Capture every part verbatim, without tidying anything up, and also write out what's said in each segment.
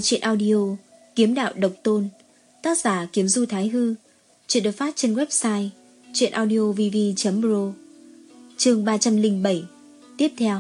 truyện audio Kiếm Đạo Độc Tôn, tác giả Kiếm Du Thái Hư. Chuyện được phát trên website truyện audio v v chấm pro. Chương ba trăm lẻ bảy. Tiếp theo.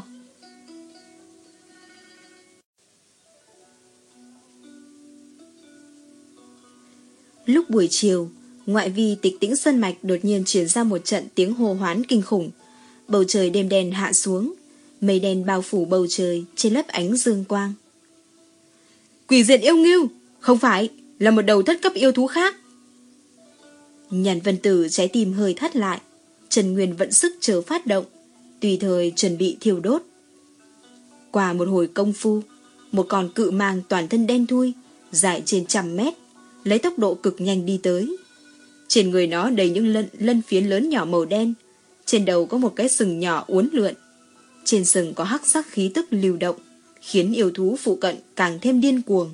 Lúc buổi chiều, ngoại vi Tịch Tĩnh Sơn Mạch đột nhiên truyền ra một trận tiếng hô hoán kinh khủng. Bầu trời đêm đen hạ xuống, mây đen bao phủ bầu trời trên lớp ánh dương quang. Quỷ diện yêu ngưu, không phải, là một đầu thất cấp yêu thú khác. Nhàn Vân Tử trái tim hơi thắt lại, Trần Nguyên vận sức chờ phát động, tùy thời chuẩn bị thiêu đốt. Qua một hồi công phu, một con cự mang toàn thân đen thui, dài trên trăm mét, lấy tốc độ cực nhanh đi tới. Trên người nó đầy những lân, lân phiến lớn nhỏ màu đen, trên đầu có một cái sừng nhỏ uốn lượn. Trên sừng có hắc sắc khí tức lưu động, khiến yêu thú phụ cận càng thêm điên cuồng.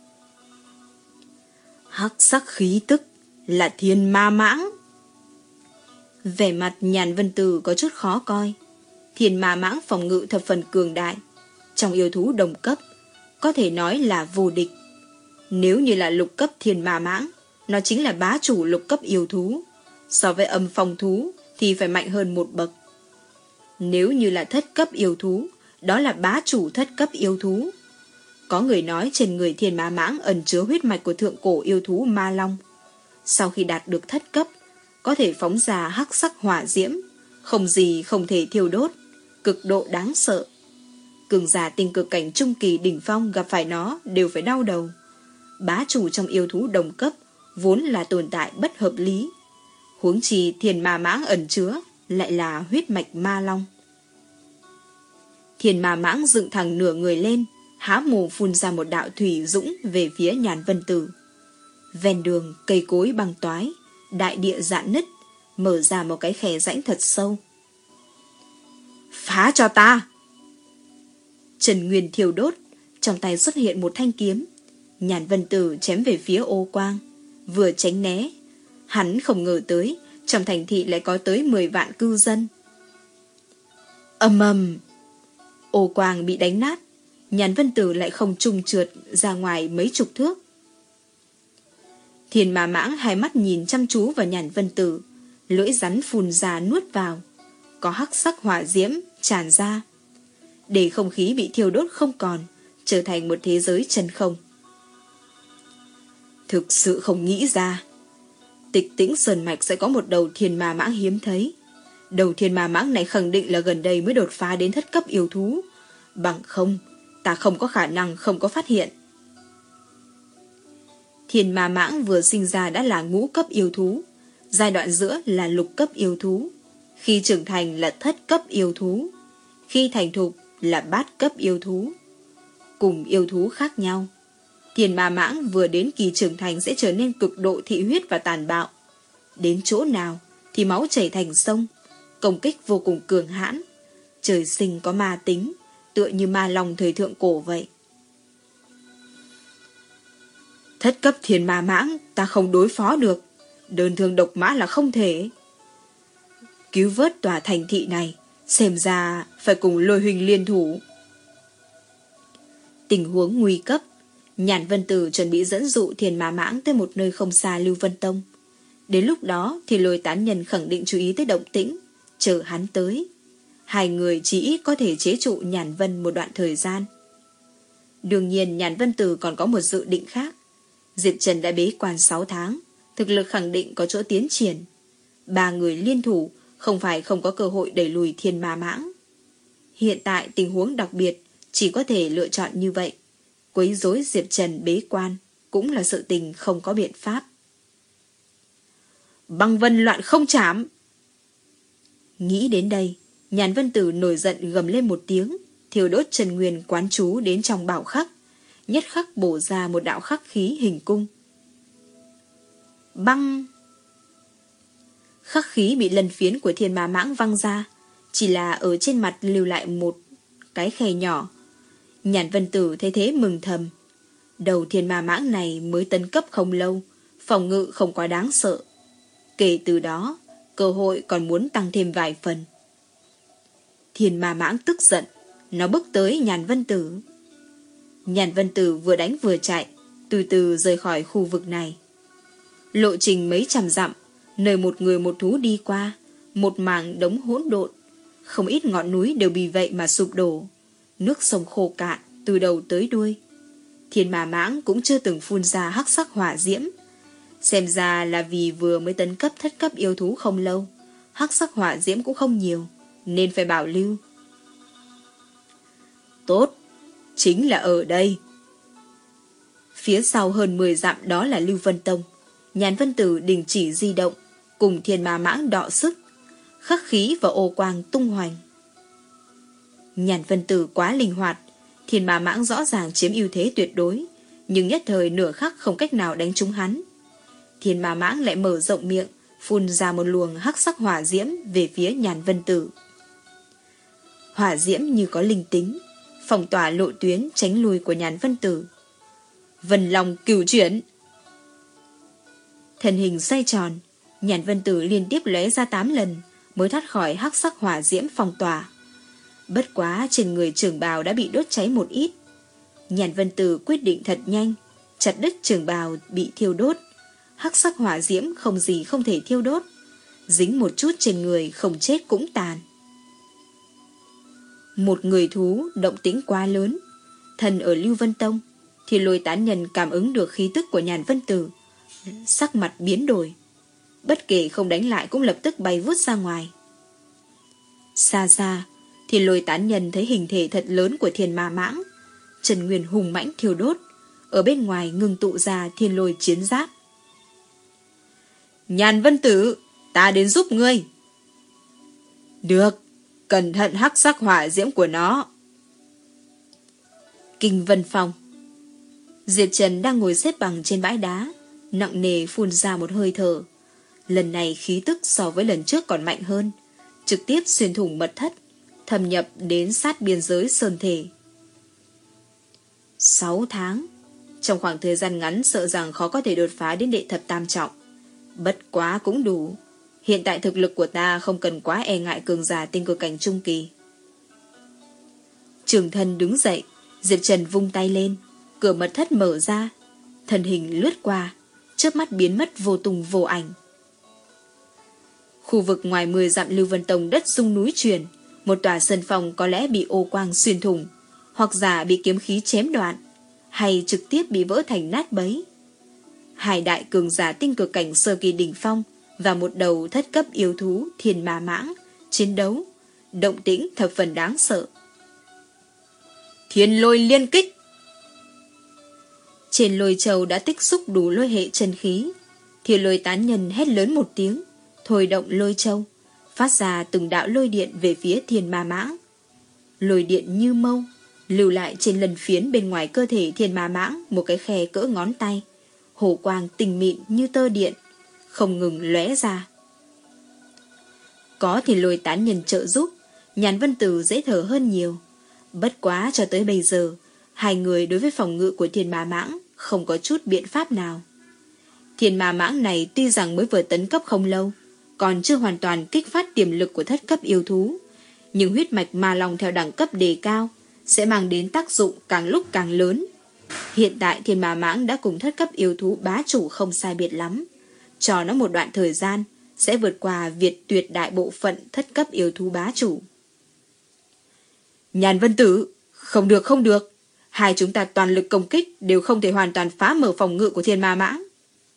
Hắc sắc khí tức là thiên ma mãng. Vẻ mặt Nhàn Vân Tử có chút khó coi. Thiên ma mãng phòng ngự thập phần cường đại, trong yêu thú đồng cấp có thể nói là vô địch. Nếu như là lục cấp thiên ma mãng, nó chính là bá chủ lục cấp yêu thú. So với âm phong thú thì phải mạnh hơn một bậc. Nếu như là thất cấp yêu thú, đó là bá chủ thất cấp yêu thú. Có người nói trên người thiên ma mãng ẩn chứa huyết mạch của thượng cổ yêu thú ma long. Sau khi đạt được thất cấp, có thể phóng ra hắc sắc hỏa diễm, không gì không thể thiêu đốt, cực độ đáng sợ. Cường giả tinh cực cảnh trung kỳ đỉnh phong gặp phải nó đều phải đau đầu. Bá chủ trong yêu thú đồng cấp vốn là tồn tại bất hợp lý, huống chi thiên ma mãng ẩn chứa lại là huyết mạch ma long. Thiên ma mãng dựng thẳng nửa người lên, há mồm phun ra một đạo thủy dũng về phía Nhàn Vân Tử. Ven đường cây cối băng toái, đại địa rạn nứt, mở ra một cái khe rãnh thật sâu. Phá cho ta! Trần Nguyên thiêu đốt, trong tay xuất hiện một thanh kiếm. Nhàn Vân Tử chém về phía ô quang, vừa tránh né. Hắn không ngờ tới, trong thành thị lại có tới mười vạn cư dân. Ầm ầm! Ô quang bị đánh nát, Nhàn Vân Tử lại không trùng trượt ra ngoài mấy chục thước. Thiên ma mãng hai mắt nhìn chăm chú vào Nhàn Vân Tử, lưỡi rắn phun ra nuốt vào, có hắc sắc hỏa diễm tràn ra, để không khí bị thiêu đốt không còn, trở thành một thế giới chân không. Thực sự không nghĩ ra, Tịch Tĩnh Sơn Mạch sẽ có một đầu thiên ma mãng hiếm thấy. Đầu thiên ma mãng này khẳng định là gần đây mới đột phá đến thất cấp yêu thú. Bằng không, ta không có khả năng không có phát hiện. Thiên ma mãng vừa sinh ra đã là ngũ cấp yêu thú, giai đoạn giữa là lục cấp yêu thú, khi trưởng thành là thất cấp yêu thú, khi thành thục là bát cấp yêu thú. Cùng yêu thú khác nhau, thiên ma mãng vừa đến kỳ trưởng thành sẽ trở nên cực độ thị huyết và tàn bạo. Đến chỗ nào thì máu chảy thành sông, công kích vô cùng cường hãn, trời sinh có ma tính, tựa như ma long thời thượng cổ vậy. Thất cấp thiên ma mãng ta không đối phó được, đơn thương độc mã là không thể. Cứu vớt tòa thành thị này, xem ra phải cùng Lôi huynh liên thủ. Tình huống nguy cấp, Nhàn Vân Tử chuẩn bị dẫn dụ thiên ma mãng tới một nơi không xa Lưu Vân Tông. Đến lúc đó thì Lôi tán nhân khẳng định chú ý tới động tĩnh, chờ hắn tới. Hai người chỉ ít có thể chế trụ Nhàn Vân một đoạn thời gian. Đương nhiên Nhàn Vân Tử còn có một dự định khác. Diệp Trần đã bế quan sáu tháng, thực lực khẳng định có chỗ tiến triển. Ba người liên thủ không phải không có cơ hội đẩy lùi thiên ma mãng. Hiện tại tình huống đặc biệt, chỉ có thể lựa chọn như vậy. Quấy rối Diệp Trần bế quan cũng là sự tình không có biện pháp. Băng vân loạn không chảm! Nghĩ đến đây, Nhàn Vân Tử nổi giận gầm lên một tiếng, thiêu đốt Trần Nguyên quán chú đến trong bảo khắc, nhất khắc bổ ra một đạo khắc khí hình cung. Băng! Khắc khí bị lần phiến của thiên ma mãng văng ra, chỉ là ở trên mặt lưu lại một cái khe nhỏ. Nhàn Vân Tử thấy thế mừng thầm. Đầu thiên ma mãng này mới tấn cấp không lâu, phòng ngự không quá đáng sợ. Kể từ đó, cơ hội còn muốn tăng thêm vài phần. Thiên ma mãng tức giận, nó bước tới Nhàn Vân Tử. Nhàn Vân Tử vừa đánh vừa chạy, từ từ rời khỏi khu vực này. Lộ trình mấy trăm dặm, nơi một người một thú đi qua, một mảng đống hỗn độn, không ít ngọn núi đều vì vậy mà sụp đổ, nước sông khô cạn từ đầu tới đuôi. Thiên Ma Mãng cũng chưa từng phun ra hắc sắc hỏa diễm, xem ra là vì vừa mới tấn cấp thất cấp yêu thú không lâu, hắc sắc hỏa diễm cũng không nhiều, nên phải bảo lưu. Tốt, chính là ở đây. Phía sau hơn mười dặm đó là Lưu Vân Tông. Nhàn Vân Tử đình chỉ di động, cùng Thiên Ma Mãng đọ sức, khắc khí và ô quang tung hoành. Nhàn Vân Tử quá linh hoạt, Thiên Ma Mãng rõ ràng chiếm ưu thế tuyệt đối, nhưng nhất thời nửa khắc không cách nào đánh trúng hắn. Thiên Ma Mãng lại mở rộng miệng, phun ra một luồng hắc sắc hỏa diễm về phía Nhàn Vân Tử. Hỏa diễm như có linh tính, phong tỏa lộ tuyến tránh lui của Nhàn Vân Tử. Vân Long cửu chuyển. Thân hình xoay tròn, Nhàn Vân Tử liên tiếp lóe ra tám lần mới thoát khỏi hắc sắc hỏa diễm phong tỏa. Bất quá trên người trường bào đã bị đốt cháy một ít. Nhàn Vân Tử quyết định thật nhanh, chặt đứt trường bào bị thiêu đốt. Hắc sắc hỏa diễm không gì không thể thiêu đốt, dính một chút trên người không chết cũng tàn. Một người thú động tĩnh quá lớn, thần ở Lưu Vân Tông thì Lôi Tán Nhân cảm ứng được khí tức của Nhàn Vân Tử, sắc mặt biến đổi, bất kể không đánh lại cũng lập tức bay vút ra ngoài. Xa xa thì Lôi Tán Nhân thấy hình thể thật lớn của Thiên Ma Mãng, Trần Nguyên hùng mãnh thiêu đốt, ở bên ngoài ngưng tụ ra thiên lôi chiến giáp. Nhàn Vân Tử, ta đến giúp ngươi. Được, cẩn thận hắc sắc hỏa diễm của nó. Kinh Vân Phong. Diệp Trần đang ngồi xếp bằng trên bãi đá, nặng nề phun ra một hơi thở. Lần này khí tức so với lần trước còn mạnh hơn, trực tiếp xuyên thủng mật thất, thâm nhập đến sát biên giới sơn thể. Sáu tháng, trong khoảng thời gian ngắn sợ rằng khó có thể đột phá đến đệ thập tam trọng. Bất quá cũng đủ. Hiện tại thực lực của ta không cần quá e ngại cường giả tinh cực cảnh trung kỳ. Trường thân đứng dậy, Diệp Trần vung tay lên, cửa mật thất mở ra, thân hình lướt qua, chớp mắt biến mất vô tung vô ảnh. Khu vực ngoài mười dặm Lưu Vân Tông đất rung núi chuyển, một tòa sân phòng có lẽ bị ô quang xuyên thủng, hoặc giả bị kiếm khí chém đoạn, hay trực tiếp bị vỡ thành nát bấy. Hai đại cường giả tinh cực cảnh sơ kỳ đỉnh phong và một đầu thất cấp yêu thú Thiên Ma Mãng chiến đấu, động tĩnh thập phần đáng sợ. Thiên lôi liên kích. Trên lôi châu đã tích xúc đủ lôi hệ chân khí, Thiên Lôi Tán Nhân hét lớn một tiếng, thôi động lôi châu, phát ra từng đạo lôi điện về phía Thiên Ma Mãng. Lôi điện như mâu, lưu lại trên lần phiến bên ngoài cơ thể Thiên Ma Mãng một cái khe cỡ ngón tay, hổ quang tinh mịn như tơ điện, không ngừng lóe ra. Có Thiên Lôi Tán Nhân trợ giúp, Nhàn Vân Tử dễ thở hơn nhiều. Bất quá cho tới bây giờ, hai người đối với phòng ngự của Thiên Ma Mãng không có chút biện pháp nào. Thiên Ma Mãng này tuy rằng mới vừa tấn cấp không lâu, còn chưa hoàn toàn kích phát tiềm lực của thất cấp yêu thú, nhưng huyết mạch ma long theo đẳng cấp đề cao sẽ mang đến tác dụng càng lúc càng lớn. Hiện tại Thiên Ma Mãng đã cùng thất cấp yêu thú bá chủ không sai biệt lắm, cho nó một đoạn thời gian sẽ vượt qua Việt tuyệt đại bộ phận thất cấp yêu thú bá chủ. Nhàn Vân Tử, không được không được, hai chúng ta toàn lực công kích đều không thể hoàn toàn phá mở phòng ngự của Thiên Ma Mãng.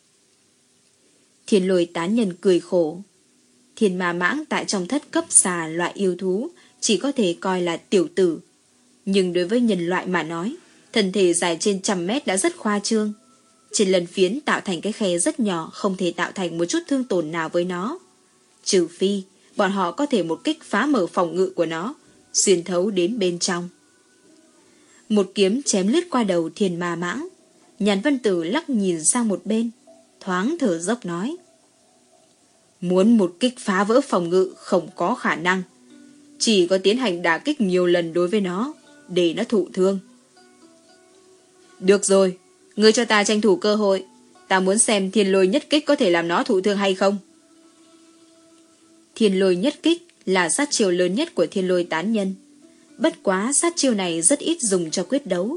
Thiên Lôi Tán Nhân cười khổ. Thiên Ma Mãng tại trong thất cấp xà loại yêu thú chỉ có thể coi là tiểu tử, nhưng đối với nhân loại mà nói, thân thể dài trên trăm mét đã rất khoa trương. Trên lần phiến tạo thành cái khe rất nhỏ, không thể tạo thành một chút thương tổn nào với nó, trừ phi bọn họ có thể một kích phá mở phòng ngự của nó, xuyên thấu đến bên trong. Một kiếm chém lướt qua đầu Thiên Ma Mãng. Nhàn Vân Tử lắc nhìn sang một bên, thoáng thở dốc nói: muốn một kích phá vỡ phòng ngự không có khả năng, chỉ có tiến hành đả kích nhiều lần đối với nó, để nó thụ thương. Được rồi, ngươi cho ta tranh thủ cơ hội, ta muốn xem Thiên Lôi nhất kích có thể làm nó thụ thương hay không. Thiên Lôi nhất kích là sát chiêu lớn nhất của Thiên Lôi Tán Nhân. Bất quá sát chiêu này rất ít dùng cho quyết đấu,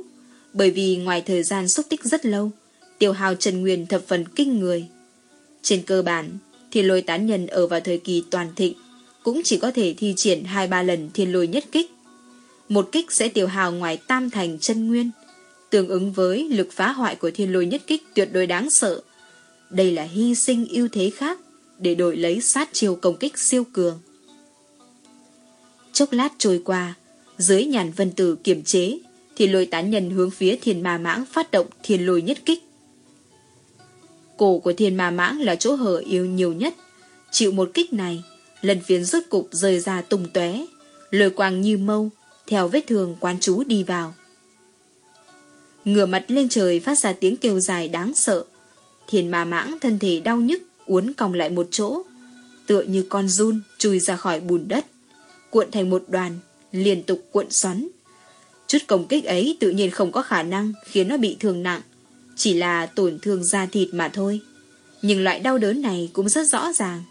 bởi vì ngoài thời gian xúc tích rất lâu, tiêu hao chân nguyên thập phần kinh người. Trên cơ bản, Thiên Lôi tán nhân ở vào thời kỳ toàn thịnh cũng chỉ có thể thi triển hai ba lần Thiên Lôi nhất kích. Một kích sẽ tiêu hao ngoài tam thành chân nguyên, tương ứng với lực phá hoại của Thiên Lôi nhất kích tuyệt đối đáng sợ. Đây là hy sinh ưu thế khác để đổi lấy sát chiêu công kích siêu cường. Chốc lát trôi qua, dưới Nhàn Vân Tử kiềm chế, Thiên Lôi tán nhân hướng phía Thiên Ma Mãng phát động Thiên Lôi nhất kích. Cổ của Thiên Ma Mãng là chỗ hở yếu nhiều nhất, chịu một kích này, lần phiến rốt cục rơi ra tung tóe, lôi quang như mâu theo vết thương quán chú đi vào. Ngửa mặt lên trời phát ra tiếng kêu dài đáng sợ. Thiên Ma Mãng thân thể đau nhức uốn cong lại một chỗ, tựa như con giun chui ra khỏi bùn đất, cuộn thành một đoàn, liên tục cuộn xoắn. Chút công kích ấy tự nhiên không có khả năng khiến nó bị thương nặng, chỉ là tổn thương da thịt mà thôi. Nhưng loại đau đớn này cũng rất rõ ràng.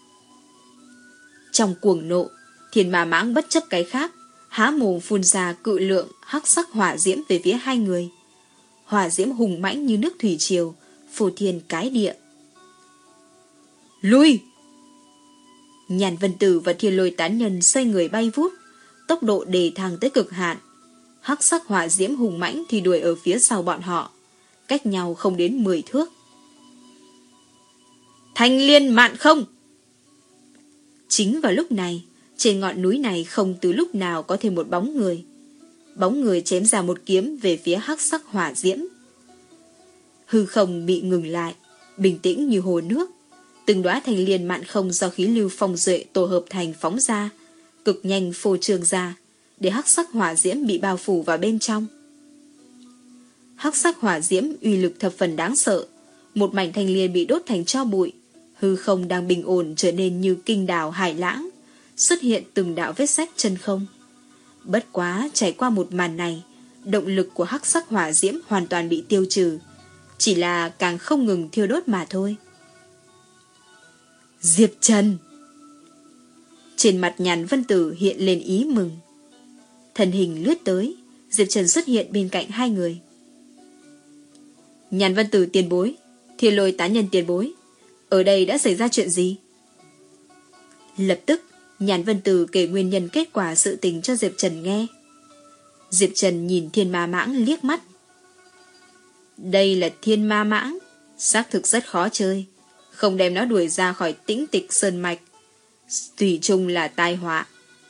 Trong cuồng nộ, Thiên Ma Mãng bất chấp cái khác, há mồm phun ra cự lượng hắc sắc hỏa diễm về phía hai người. Hỏa diễm hùng mãnh như nước thủy triều, phô thiên cái địa. Lui! Nhàn Vân Tử và Thiên Lôi tán nhân xoay người bay vút, tốc độ đề thăng tới cực hạn. Hắc sắc hỏa diễm hùng mãnh thì đuổi ở phía sau bọn họ, cách nhau không đến mười thước. Thanh liên mạn không! Chính vào lúc này, trên ngọn núi này không từ lúc nào có thêm một bóng người. Bóng người chém ra một kiếm về phía hắc sắc hỏa diễm. Hư không bị ngừng lại, bình tĩnh như hồ nước. Từng đóa thanh liên mạn không do khí lưu phong duệ tổ hợp thành phóng ra, cực nhanh phô trương ra, để hắc sắc hỏa diễm bị bao phủ vào bên trong. Hắc sắc hỏa diễm uy lực thập phần đáng sợ, một mảnh thanh liên bị đốt thành tro bụi, hư không đang bình ổn trở nên như kinh đảo hải lãng, xuất hiện từng đạo vết rách chân không. Bất quá trải qua một màn này, động lực của hắc sắc hỏa diễm hoàn toàn bị tiêu trừ, chỉ là càng không ngừng thiêu đốt mà thôi. Diệp Trần! Trên mặt Nhàn Vân Tử hiện lên ý mừng. Thân hình lướt tới, Diệp Trần xuất hiện bên cạnh hai người. Nhàn Vân Tử tiền bối, Thiên Lôi tán nhân tiền bối, ở đây đã xảy ra chuyện gì? Lập tức, Nhàn Vân Tử kể nguyên nhân kết quả sự tình cho Diệp Trần nghe. Diệp Trần nhìn Thiên Ma Mãng liếc mắt. Đây là Thiên Ma Mãng, xác thực rất khó chơi, không đem nó đuổi ra khỏi Tĩnh Tịch Sơn Mạch, tùy chung là tai họa.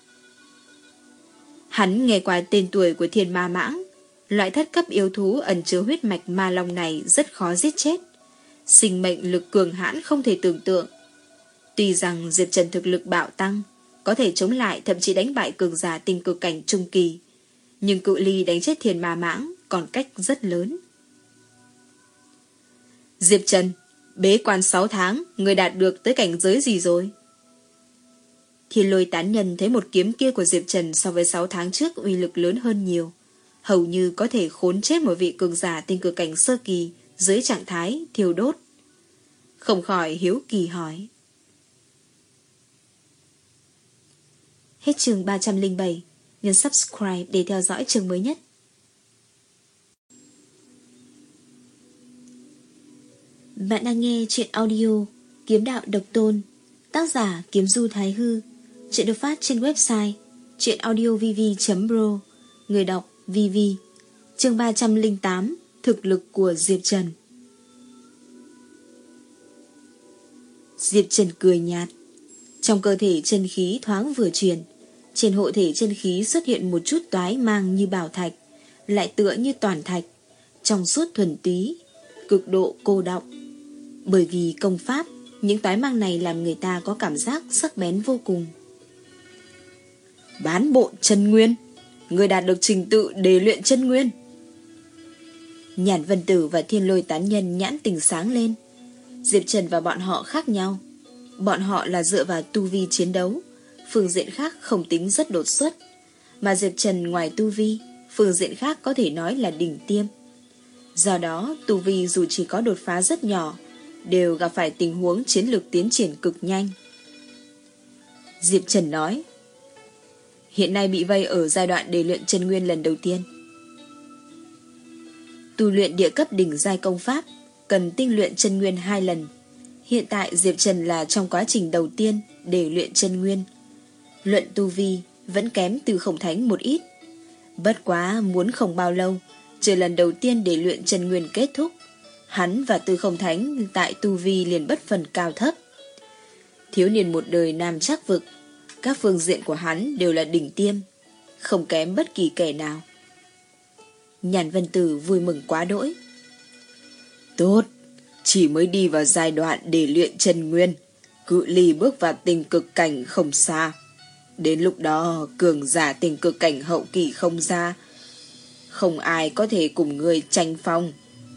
Hắn nghe qua tên tuổi của Thiên Ma Mãng, loại thất cấp yêu thú ẩn chứa huyết mạch ma long này rất khó giết chết, sinh mệnh lực cường hãn không thể tưởng tượng. Tuy rằng Diệp Trần thực lực bạo tăng, có thể chống lại thậm chí đánh bại cường giả tinh cực cảnh trung kỳ, nhưng cự ly đánh chết Thiên Ma Mãng còn cách rất lớn. Diệp Trần, bế quan sáu tháng, người đạt được tới cảnh giới gì rồi? Thiên Lôi tán nhân thấy một kiếm kia của Diệp Trần so với sáu tháng trước uy lực lớn hơn nhiều, hầu như có thể khốn chết một vị cường giả tinh cực cảnh sơ kỳ dưới trạng thái thiêu đốt. Không khỏi hiếu kỳ hỏi. Hết chương ba trăm lẻ bảy, nhấn subscribe để theo dõi chương mới nhất. Bạn đang nghe chuyện audio Kiếm Đạo Độc Tôn, tác giả Kiếm Du Thái Hư. Chuyện được phát trên website chuyenaudiovv chấm pro, người đọc vê vê. Chương ba trăm lẻ tám, thực lực của Diệp Trần. Diệp Trần cười nhạt. Trong cơ thể chân khí thoáng vừa chuyển, trên hộ thể chân khí xuất hiện một chút toái mang như bảo thạch, lại tựa như toàn thạch, trong suốt thuần túy, cực độ cô đọng. Bởi vì công pháp, những toái mang này làm người ta có cảm giác sắc bén vô cùng. Bán bộ chân nguyên, người đạt được trình tự đề luyện chân nguyên. Nhàn Vân Tử và Thiên Lôi tán nhân nhãn tình sáng lên. Diệp Trần và bọn họ khác nhau. Bọn họ là dựa vào tu vi chiến đấu, phương diện khác không tính rất đột xuất, mà Diệp Trần ngoài tu vi, phương diện khác có thể nói là đỉnh tiêm. Do đó, tu vi dù chỉ có đột phá rất nhỏ, đều gặp phải tình huống chiến lược tiến triển cực nhanh. Diệp Trần nói, hiện nay bị vây ở giai đoạn đề luyện chân nguyên lần đầu tiên. Tu luyện địa cấp đỉnh giai công pháp cần tinh luyện chân nguyên hai lần. Hiện tại Diệp Trần là trong quá trình đầu tiên để luyện chân nguyên. Luận tu vi vẫn kém Tư Không Thánh một ít. Bất quá muốn không bao lâu, chờ lần đầu tiên để luyện chân nguyên kết thúc, hắn và Tư Không Thánh tại tu vi liền bất phần cao thấp. Thiếu niên một đời nam trắc vực, các phương diện của hắn đều là đỉnh tiêm, không kém bất kỳ kẻ nào. Nhàn Vân Tử vui mừng quá đỗi. Tốt, chỉ mới đi vào giai đoạn để luyện chân nguyên, cự ly bước vào tình cực cảnh không xa. Đến lúc đó cường giả tình cực cảnh hậu kỳ không ra, không ai có thể cùng người tranh phong.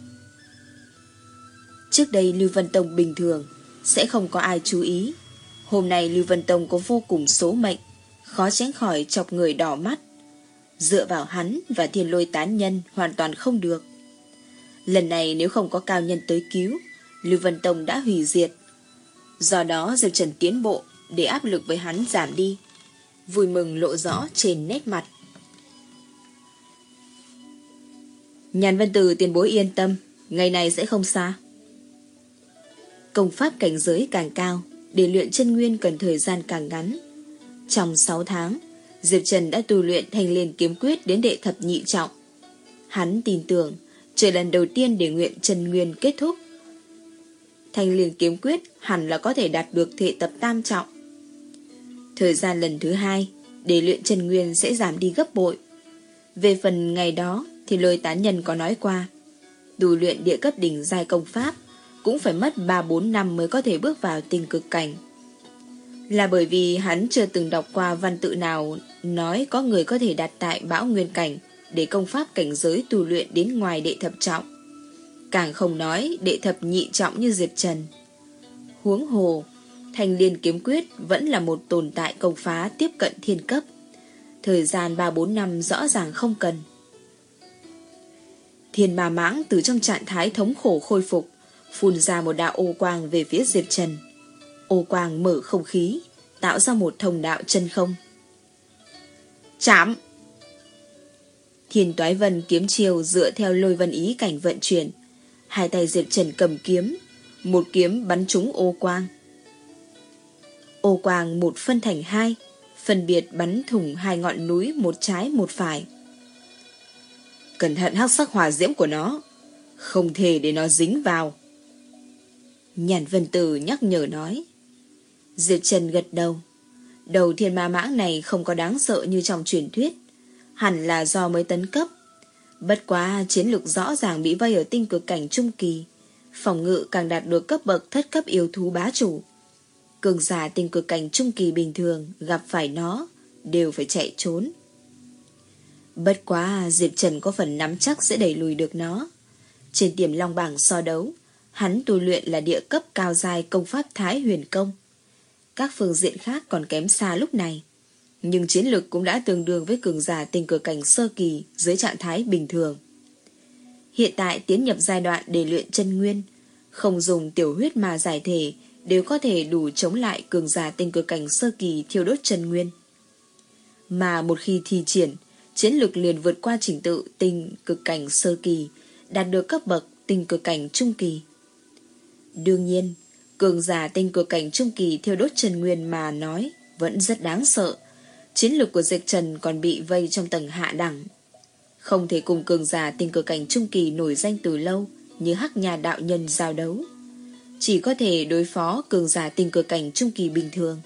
Trước đây Lưu Vân Tông bình thường sẽ không có ai chú ý. Hôm nay Lưu Vân Tông có vô cùng số mệnh, khó tránh khỏi chọc người đỏ mắt. Dựa vào hắn và Thiên Lôi tán nhân hoàn toàn không được. Lần này nếu không có cao nhân tới cứu, Lưu Vân Tông đã hủy diệt. Do đó Diệp Trần tiến bộ để áp lực với hắn giảm đi. Vui mừng lộ rõ trên nét mặt. Nhàn Vân Tử tiền bối yên tâm, ngày này sẽ không xa. Công pháp cảnh giới càng cao, để luyện chân nguyên cần thời gian càng ngắn. Trong sáu tháng, Diệp Trần đã tu luyện Thanh Liên kiếm quyết đến đệ thập nhị trọng. Hắn tin tưởng, chờ lần đầu tiên để luyện chân nguyên kết thúc, Thanh Liên kiếm quyết hẳn là có thể đạt được thể tập tam trọng. Thời gian lần thứ hai để luyện chân nguyên sẽ giảm đi gấp bội. Về phần ngày đó thì Lôi tán nhân có nói qua, tu luyện địa cấp đỉnh giai công pháp cũng phải mất ba bốn năm mới có thể bước vào tình cực cảnh. Là bởi vì hắn chưa từng đọc qua văn tự nào nói có người có thể đạt tại Bão Nguyên cảnh để công pháp cảnh giới tu luyện đến ngoài đệ thập trọng. Càng không nói đệ thập nhị trọng như Diệp Trần. Huống hồ, Thanh Liên kiếm quyết vẫn là một tồn tại công phá tiếp cận thiên cấp. Thời gian ba bốn năm rõ ràng không cần. Thiên Ma Mãng từ trong trạng thái thống khổ khôi phục, phun ra một đạo ô quang về phía Diệp Trần. Ô quang mở không khí, tạo ra một thông đạo chân không. Chạm! Thiên Toái Vân kiếm chiêu dựa theo Lôi Vân ý cảnh vận chuyển. Hai tay Diệp Trần cầm kiếm, một kiếm bắn trúng ô quang. Ô quang một phân thành hai, phân biệt bắn thủng hai ngọn núi, một trái một phải. Cẩn thận hắc sắc hỏa diễm của nó, không thể để nó dính vào. Nhàn Vân Tử nhắc nhở nói. Diệp Trần gật đầu. Đầu Thiên Ma Mãng này không có đáng sợ như trong truyền thuyết, hẳn là do mới tấn cấp. Bất quá chiến lược rõ ràng bị vây ở tinh cực cảnh trung kỳ, phòng ngự càng đạt được cấp bậc thất cấp yêu thú bá chủ. Cường giả tinh cực cảnh trung kỳ bình thường gặp phải nó đều phải chạy trốn. Bất quá Diệp Trần có phần nắm chắc sẽ đẩy lùi được nó. Trên Tiềm Long bảng so đấu, hắn tu luyện là địa cấp cao giai công pháp Thái Huyền Công. Các phương diện khác còn kém xa lúc này, nhưng chiến lực cũng đã tương đương với cường giả tinh cực cảnh sơ kỳ dưới trạng thái bình thường. Hiện tại tiến nhập giai đoạn để luyện chân nguyên, không dùng tiểu huyết mà giải thể đều có thể đủ chống lại cường giả tinh cực cảnh sơ kỳ thiêu đốt chân nguyên. Mà một khi thi triển, chiến lực liền vượt qua trình tự tinh cực cảnh sơ kỳ, đạt được cấp bậc tinh cực cảnh trung kỳ. Đương nhiên, cường giả tinh cực cảnh trung kỳ thiêu đốt chân nguyên mà nói vẫn rất đáng sợ. Chiến lược của Diệp Trần còn bị vây trong tầng hạ đẳng, không thể cùng cường giả tinh cực cảnh trung kỳ nổi danh từ lâu như Hắc Nha đạo nhân giao đấu, chỉ có thể đối phó cường giả tinh cực cảnh trung kỳ bình thường.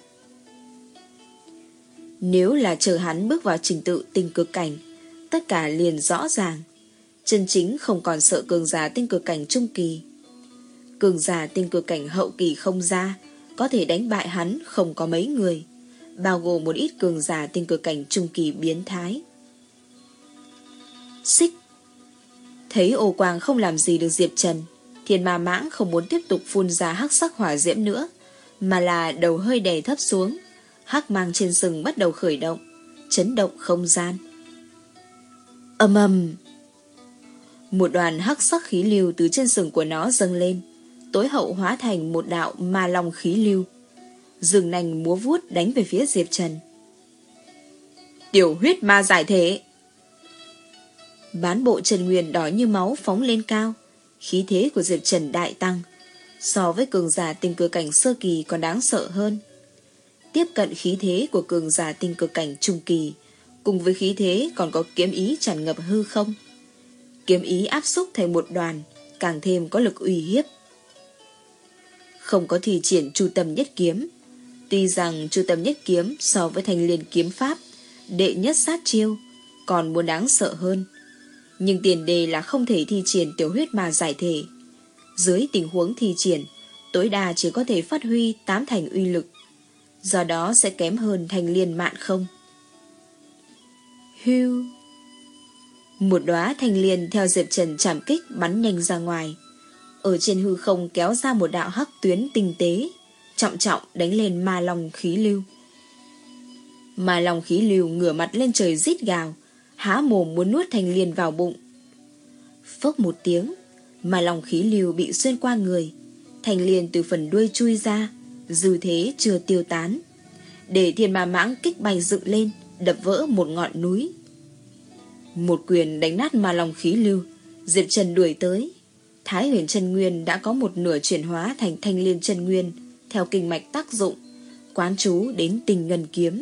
Nếu là chờ hắn bước vào trình tự tinh cực cảnh, tất cả liền rõ ràng, chân chính không còn sợ cường giả tinh cực cảnh trung kỳ. Cường giả tinh cực cảnh hậu kỳ không ra, có thể đánh bại hắn không có mấy người, bao gồm một ít cường giả tinh cực cảnh trung kỳ biến thái. Xích! Thấy ô quang không làm gì được Diệp Trần, Thiên Ma Mãng không muốn tiếp tục phun ra hắc sắc hỏa diễm nữa, mà là đầu hơi đè thấp xuống, hắc mang trên sừng bắt đầu khởi động, chấn động không gian. Ầm ầm! Một đoàn hắc sắc khí lưu từ trên sừng của nó dâng lên, tối hậu hóa thành một đạo ma long khí lưu, dừng nành múa vuốt đánh về phía Diệp Trần. Tiểu huyết ma giải thể! Bán bộ Trần Nguyên đỏ như máu phóng lên cao, khí thế của Diệp Trần đại tăng, so với cường giả tinh cơ cảnh sơ kỳ còn đáng sợ hơn. Tiếp cận khí thế của cường giả tinh cơ cảnh trung kỳ, cùng với khí thế còn có kiếm ý tràn ngập hư không. Kiếm ý áp xúc thành một đoàn, càng thêm có lực uy hiếp. Không có thi triển Chu Tâm Nhất Kiếm. Tuy rằng Chu Tâm Nhất Kiếm so với Thanh Liên Kiếm Pháp, đệ nhất sát chiêu, còn muốn đáng sợ hơn. Nhưng tiền đề là không thể thi triển tiểu huyết ma giải thể. Dưới tình huống thi triển, tối đa chỉ có thể phát huy tám thành uy lực, do đó sẽ kém hơn Thanh Liên Mạn Không. Hưu. Một đóa thanh liên theo Diệp Trần chạm kích bắn nhanh ra ngoài, ở trên hư không kéo ra một đạo hắc tuyến tinh tế, trọng trọng đánh lên ma long khí lưu. Ma long khí lưu ngửa mặt lên trời rít gào, há mồm muốn nuốt thanh liên vào bụng. Phốc một tiếng, ma long khí lưu bị xuyên qua người, thanh liên từ phần đuôi chui ra, dư thế chưa tiêu tán, để thiên ma mãng kích bay dựng lên, đập vỡ một ngọn núi. Một quyền đánh nát ma long khí lưu, Diệp Trần đuổi tới. Thái Huyền Chân Nguyên đã có một nửa chuyển hóa thành Thanh Liên Chân Nguyên, theo kinh mạch tác dụng, quán chú đến Tình Ngân Kiếm.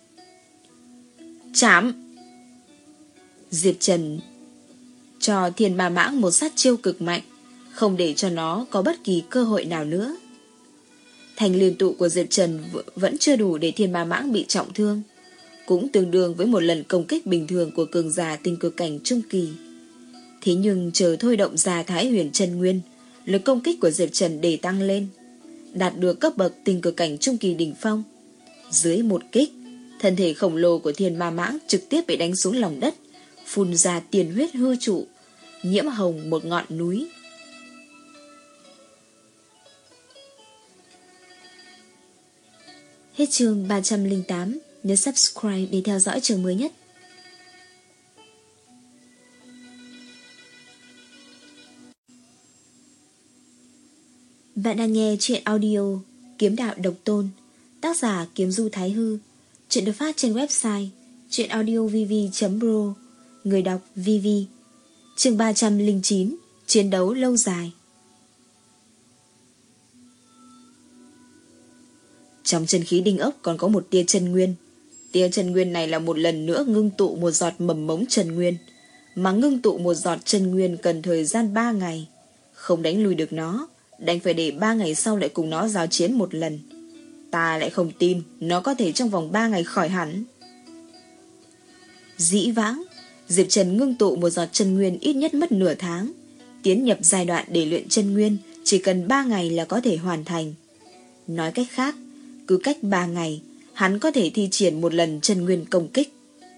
Chạm! Diệp Trần cho thiên ma mãng một sát chiêu cực mạnh, không để cho nó có bất kỳ cơ hội nào nữa. Thành liên tụ của Diệp Trần vẫn chưa đủ để thiên ma mãng bị trọng thương, cũng tương đương với một lần công kích bình thường của cường giả tinh cực cảnh trung kỳ. Thế nhưng chờ thôi động ra Thái Huyền Chân Nguyên, lực công kích của Diệp Trần để tăng lên, đạt được cấp bậc tinh cực cảnh trung kỳ đỉnh phong. Dưới một kích, thân thể khổng lồ của thiên ma mãng trực tiếp bị đánh xuống lòng đất, phun ra tiền huyết hư trụ, nhiễm hồng một ngọn núi. Hết chương ba trăm lẻ tám, nhớ subscribe để theo dõi chương mới nhất. Bạn đang nghe chuyện audio Kiếm Đạo Độc Tôn, tác giả Kiếm Du Thái Hư. Chuyện được phát trên website chuyenaudiovv chấm pro, người đọc Vivi. Chương ba trăm lẻ chín, chiến đấu lâu dài. Trong chân khí đinh ốc còn có một tia chân nguyên. Tia chân nguyên này là một lần nữa ngưng tụ một giọt mầm mống chân nguyên, mà ngưng tụ một giọt chân nguyên cần thời gian ba ngày. Không đánh lui được nó, đành phải để ba ngày sau lại cùng nó giao chiến một lần. Ta lại không tin nó có thể trong vòng ba ngày khỏi hẳn. Dĩ vãng, Diệp Trần ngưng tụ một giọt chân nguyên ít nhất mất nửa tháng. Tiến nhập giai đoạn để luyện chân nguyên chỉ cần ba ngày là có thể hoàn thành. Nói cách khác, cứ cách ba ngày, hắn có thể thi triển một lần chân nguyên công kích.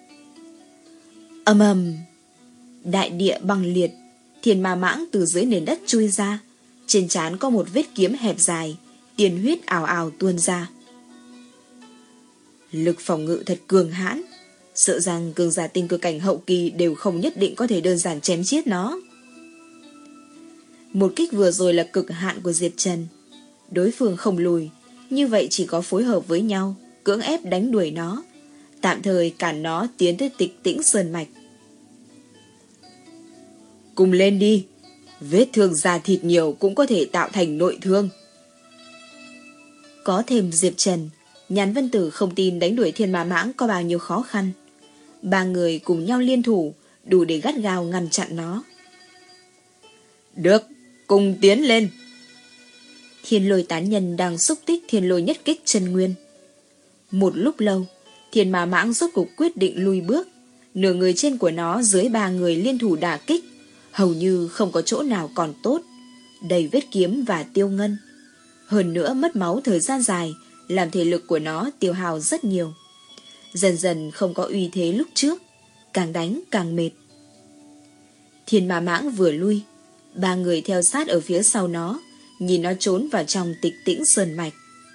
Ầm ầm, đại địa băng liệt, thiên ma mãng từ dưới nền đất chui ra, trên trán có một vết kiếm hẹp dài, tiền huyết ào ào tuôn ra. Lực phòng ngự thật cường hãn, sợ rằng cường giả tinh cơ cảnh hậu kỳ đều không nhất định có thể đơn giản chém giết nó. Một kích vừa rồi là cực hạn của Diệp Trần. Đối phương không lùi, như vậy chỉ có phối hợp với nhau, cưỡng ép đánh đuổi nó, tạm thời cản nó tiến tới Tịch Tĩnh Sơn Mạch. Cùng lên đi, vết thương da thịt nhiều cũng có thể tạo thành nội thương. Có thêm Diệp Trần, Nhàn Vân Tử không tin đánh đuổi thiên ma mãng có bao nhiêu khó khăn. Ba người cùng nhau liên thủ, đủ để gắt gao ngăn chặn nó. Được, cùng tiến lên. Thiên Lôi tán nhân đang xúc tích thiên lôi nhất kích chân nguyên. Một lúc lâu, thiên ma mãng rốt cục quyết định lùi bước. Nửa người trên của nó dưới ba người liên thủ đả kích, hầu như không có chỗ nào còn tốt, đầy vết kiếm và tiêu ngân. Hơn nữa mất máu thời gian dài, làm thể lực của nó tiêu hao rất nhiều. Dần dần không có uy thế lúc trước, càng đánh càng mệt. Thiên ma mãng vừa lui, ba người theo sát ở phía sau nó, nhìn nó trốn vào trong Tịch Tĩnh Sơn Mạch.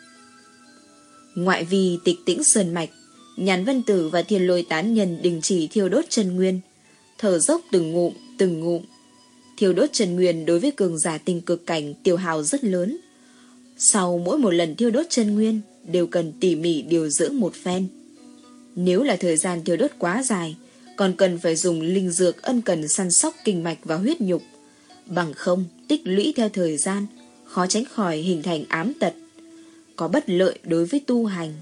Ngoại vi Tịch Tĩnh Sơn Mạch, Nhàn Vân Tử và Thiên Lôi tán nhân đình chỉ thiêu đốt chân nguyên, thở dốc từng ngụm từng ngụm. Thiêu đốt chân nguyên đối với cường giả tinh cực cảnh tiêu hao rất lớn. Sau mỗi một lần thiêu đốt chân nguyên đều cần tỉ mỉ điều dưỡng một phen. Nếu là thời gian thiêu đốt quá dài, còn cần phải dùng linh dược ân cần săn sóc kinh mạch và huyết nhục. Bằng không, tích lũy theo thời gian, khó tránh khỏi hình thành ám tật, có bất lợi đối với tu hành.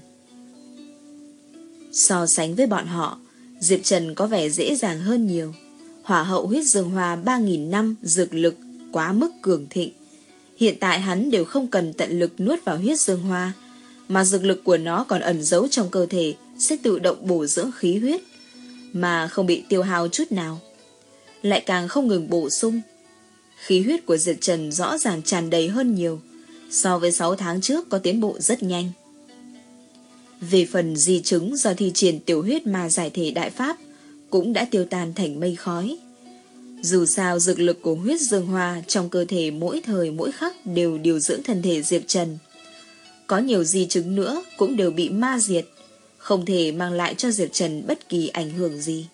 So sánh với bọn họ, Diệp Trần có vẻ dễ dàng hơn nhiều. Hỏa hậu huyết dương hoa ba nghìn năm dược lực quá mức cường thịnh. Hiện tại hắn đều không cần tận lực nuốt vào huyết dương hoa, mà dược lực của nó còn ẩn giấu trong cơ thể sẽ tự động bổ dưỡng khí huyết, mà không bị tiêu hao chút nào. Lại càng không ngừng bổ sung. Khí huyết của Diệp Trần rõ ràng tràn đầy hơn nhiều, so với sáu tháng trước có tiến bộ rất nhanh. Về phần di chứng do thi triển tiểu huyết mà giải thể đại pháp cũng đã tiêu tan thành mây khói. Dù sao dược lực của huyết dương hoa trong cơ thể mỗi thời mỗi khắc đều điều dưỡng thân thể Diệp Trần. Có nhiều di chứng nữa cũng đều bị ma diệt, không thể mang lại cho Diệp Trần bất kỳ ảnh hưởng gì.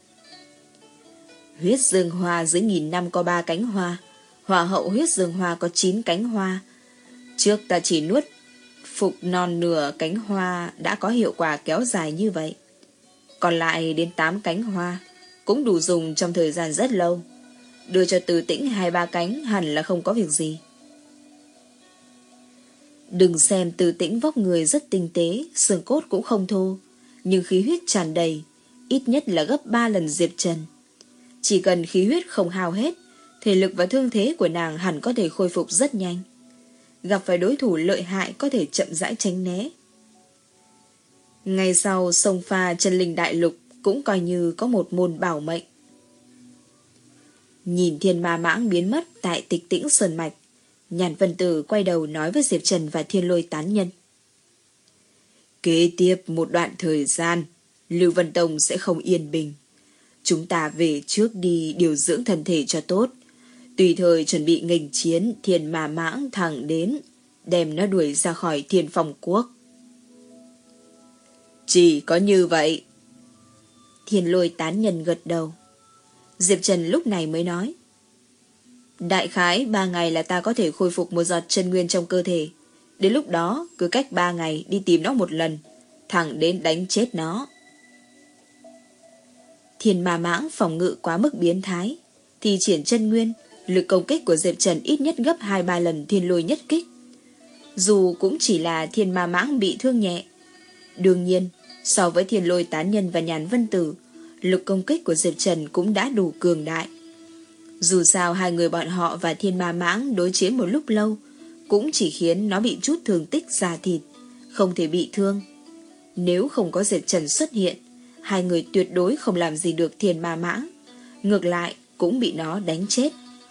Huyết dương hoa dưới nghìn năm có ba cánh hoa, hỏa hậu huyết dương hoa có chín cánh hoa. Trước ta chỉ nuốt phục non nửa cánh hoa đã có hiệu quả kéo dài như vậy. Còn lại đến tám cánh hoa cũng đủ dùng trong thời gian rất lâu. Đưa cho Từ Tĩnh hai ba cánh hẳn là không có việc gì. Đừng xem Từ Tĩnh vóc người rất tinh tế, xương cốt cũng không thô, nhưng khí huyết tràn đầy, ít nhất là gấp ba lần Diệp Trần. Chỉ cần khí huyết không hao hết, thể lực và thương thế của nàng hẳn có thể khôi phục rất nhanh. Gặp phải đối thủ lợi hại có thể chậm rãi tránh né. Ngày sau sông pha chân linh đại lục cũng coi như có một môn bảo mệnh. Nhìn Thiên Ma Mãng biến mất tại Tịch Tĩnh Sơn Mạch, Nhàn Vân Tử quay đầu nói với Diệp Trần và Thiên Lôi Tán Nhân. Kế tiếp một đoạn thời gian, Lưu Vân Tông sẽ không yên bình. Chúng ta về trước đi điều dưỡng thân thể cho tốt, tùy thời chuẩn bị nghênh chiến Thiên Ma Mãng thẳng đến, đem nó đuổi ra khỏi Thiên Phong Quốc. Chỉ có như vậy. Thiên Lôi Tán Nhân gật đầu. Diệp Trần lúc này mới nói. Đại khái ba ngày là ta có thể khôi phục một giọt chân nguyên trong cơ thể. Đến lúc đó cứ cách ba ngày đi tìm nó một lần, thẳng đến đánh chết nó. Thiên Ma Mãng phòng ngự quá mức biến thái, thì triển chân nguyên, lực công kích của Diệp Trần ít nhất gấp hai ba lần Thiên Lôi nhất kích. Dù cũng chỉ là Thiên Ma Mãng bị thương nhẹ. Đương nhiên, so với Thiên Lôi Tán Nhân và Nhàn Vân Tử, lực công kích của Diệp Trần cũng đã đủ cường đại. Dù sao hai người bọn họ và Thiên Ma Mãng đối chiến một lúc lâu, cũng chỉ khiến nó bị chút thương tích da thịt, không thể bị thương. Nếu không có Diệp Trần xuất hiện, hai người tuyệt đối không làm gì được Thiên Ma Mãng, ngược lại cũng bị nó đánh chết.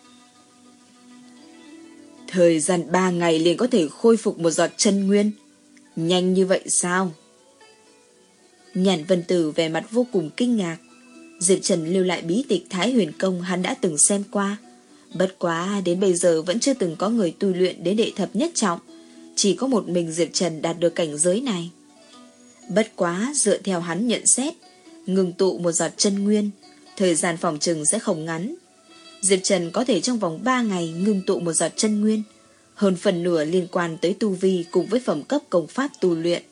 Thời gian ba ngày liền có thể khôi phục một giọt chân nguyên, nhanh như vậy sao? Nhàn Vân Tử vẻ mặt vô cùng kinh ngạc. Diệp Trần lưu lại bí tịch Thái Huyền Công hắn đã từng xem qua, bất quá đến bây giờ vẫn chưa từng có người tu luyện đến đệ thập nhất trọng, chỉ có một mình Diệp Trần đạt được cảnh giới này. Bất quá dựa theo hắn nhận xét, ngừng tụ một giọt chân nguyên, thời gian phòng trừng sẽ không ngắn. Diệp Trần có thể trong vòng ba ngày ngừng tụ một giọt chân nguyên, hơn phần nửa liên quan tới tu vi cùng với phẩm cấp công pháp tu luyện.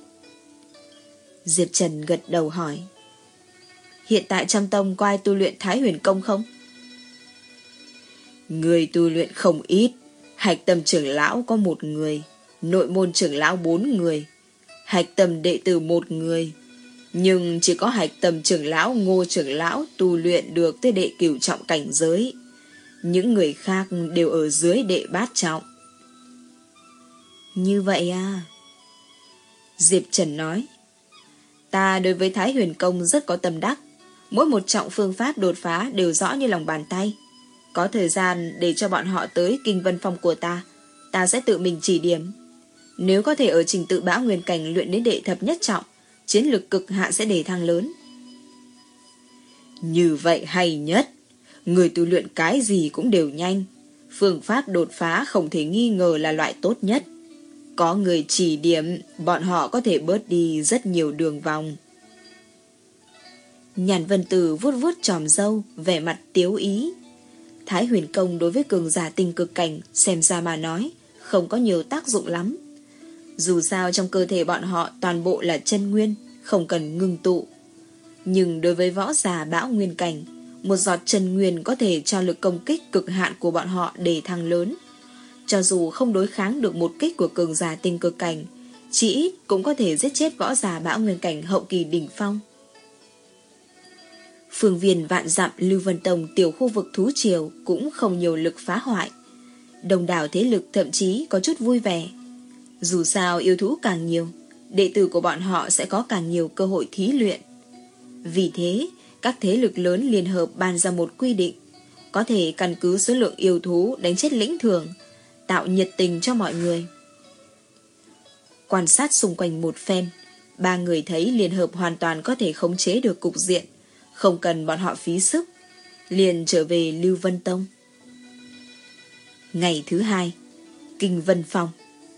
Diệp Trần gật đầu hỏi. Hiện tại trong tông có ai tu luyện Thái Huyền Công không? Người tu luyện không ít. Hạch Tâm trưởng lão có một người, nội môn trưởng lão bốn người, Hạch Tâm đệ tử một người. Nhưng chỉ có Hạch Tâm trưởng lão Ngô trưởng lão tu luyện được tới đệ cửu trọng cảnh giới. Những người khác đều ở dưới đệ bát trọng. Như vậy à? Diệp Trần nói. Ta đối với Thái Huyền Công rất có tâm đắc. Mỗi một trọng phương pháp đột phá đều rõ như lòng bàn tay. Có thời gian để cho bọn họ tới Kinh Vân Phong của ta, ta sẽ tự mình chỉ điểm. Nếu có thể ở trình tự Bão Nguyên Cảnh luyện đến đệ thập nhất trọng, chiến lực cực hạn sẽ để thăng lớn. Như vậy hay nhất. Người tu luyện cái gì cũng đều nhanh. Phương pháp đột phá không thể nghi ngờ là loại tốt nhất. Có người chỉ điểm, bọn họ có thể bớt đi rất nhiều đường vòng. Nhàn Vân Tử vuốt vuốt chòm râu, vẻ mặt tiếu ý. Thái Huyền Công đối với cường giả tinh cực cảnh xem ra mà nói không có nhiều tác dụng lắm. Dù sao trong cơ thể bọn họ toàn bộ là chân nguyên, không cần ngưng tụ. Nhưng đối với võ giả bão nguyên cảnh, một giọt chân nguyên có thể cho lực công kích cực hạn của bọn họ để thăng lớn. Cho dù không đối kháng được một kích của cường giả tinh cực cảnh, chỉ ít cũng có thể giết chết võ giả bão nguyên cảnh hậu kỳ đỉnh phong. Phương viên vạn dặm Lưu Vân Tông tiểu khu vực thú triều cũng không nhiều lực phá hoại. Đông đảo thế lực thậm chí có chút vui vẻ. Dù sao yêu thú càng nhiều, đệ tử của bọn họ sẽ có càng nhiều cơ hội thí luyện. Vì thế, các thế lực lớn liên hợp ban ra một quy định, có thể căn cứ số lượng yêu thú đánh chết lĩnh thưởng, tạo nhiệt tình cho mọi người. Quan sát xung quanh một phen, ba người thấy liên hợp hoàn toàn có thể khống chế được cục diện, không cần bọn họ phí sức, liền trở về Lưu Vân Tông. Ngày thứ hai, Kinh Vân Phong.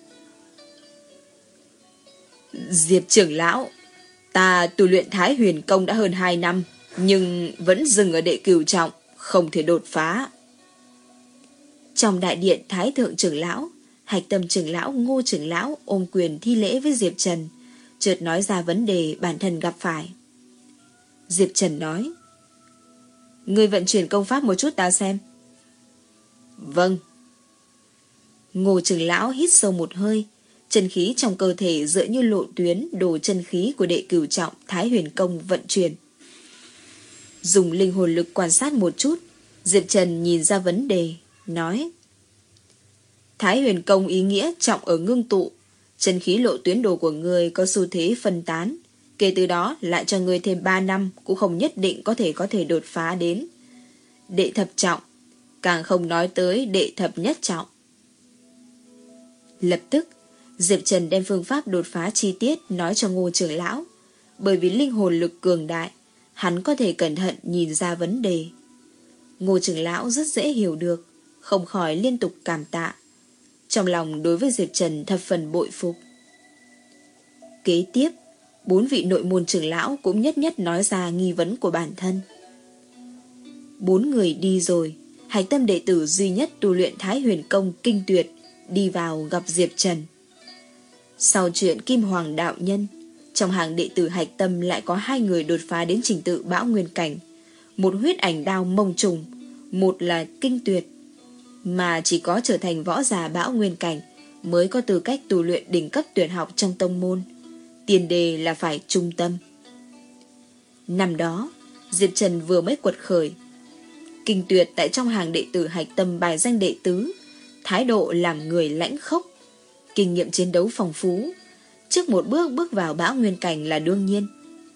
Diệp trưởng lão, ta tu luyện Thái Huyền Công đã hơn hai năm, nhưng vẫn dừng ở đệ cửu trọng, không thể đột phá. Trong đại điện Thái Thượng trưởng lão, Hạch Tâm trưởng lão, Ngô trưởng lão ôm quyền thi lễ với Diệp Trần, chợt nói ra vấn đề bản thân gặp phải. Diệp Trần nói: Ngươi vận chuyển công pháp một chút ta xem. Vâng. Ngô trưởng lão hít sâu một hơi, chân khí trong cơ thể dựa như lộ tuyến đồ chân khí của đệ cửu trọng Thái Huyền Công vận chuyển. Dùng linh hồn lực quan sát một chút, Diệp Trần nhìn ra vấn đề, nói: Thái Huyền Công ý nghĩa trọng ở ngưng tụ, chân khí lộ tuyến đồ của ngươi có xu thế phân tán, kể từ đó lại cho ngươi thêm ba năm cũng không nhất định có thể có thể đột phá đến đệ thập trọng, càng không nói tới đệ thập nhất trọng. Lập tức, Diệp Trần đem phương pháp đột phá chi tiết nói cho Ngô trưởng lão, bởi vì linh hồn lực cường đại, hắn có thể cẩn thận nhìn ra vấn đề. Ngô trưởng lão rất dễ hiểu được, không khỏi liên tục cảm tạ. Trong lòng đối với Diệp Trần thập phần bội phục. Kế tiếp, bốn vị nội môn trưởng lão cũng nhất nhất nói ra nghi vấn của bản thân. Bốn người đi rồi, Hạch Tâm đệ tử duy nhất tu luyện Thái Huyền Công kinh tuyệt đi vào gặp Diệp Trần. Sau chuyện Kim Hoàng đạo nhân, trong hàng đệ tử Hạch Tâm lại có hai người đột phá đến trình tự bão nguyên cảnh, một huyết ảnh đao mông trùng, một là kinh tuyệt, mà chỉ có trở thành võ giả bão nguyên cảnh mới có tư cách tu luyện đỉnh cấp tuyệt học trong tông môn. Tiền đề là phải trung tâm. Năm đó, Diệp Trần vừa mới quật khởi, kinh tuyệt tại trong hàng đệ tử Hạch Tâm bài danh đệ tứ, thái độ làm người lãnh khốc, kinh nghiệm chiến đấu phong phú, trước một bước bước vào bão nguyên cảnh là đương nhiên.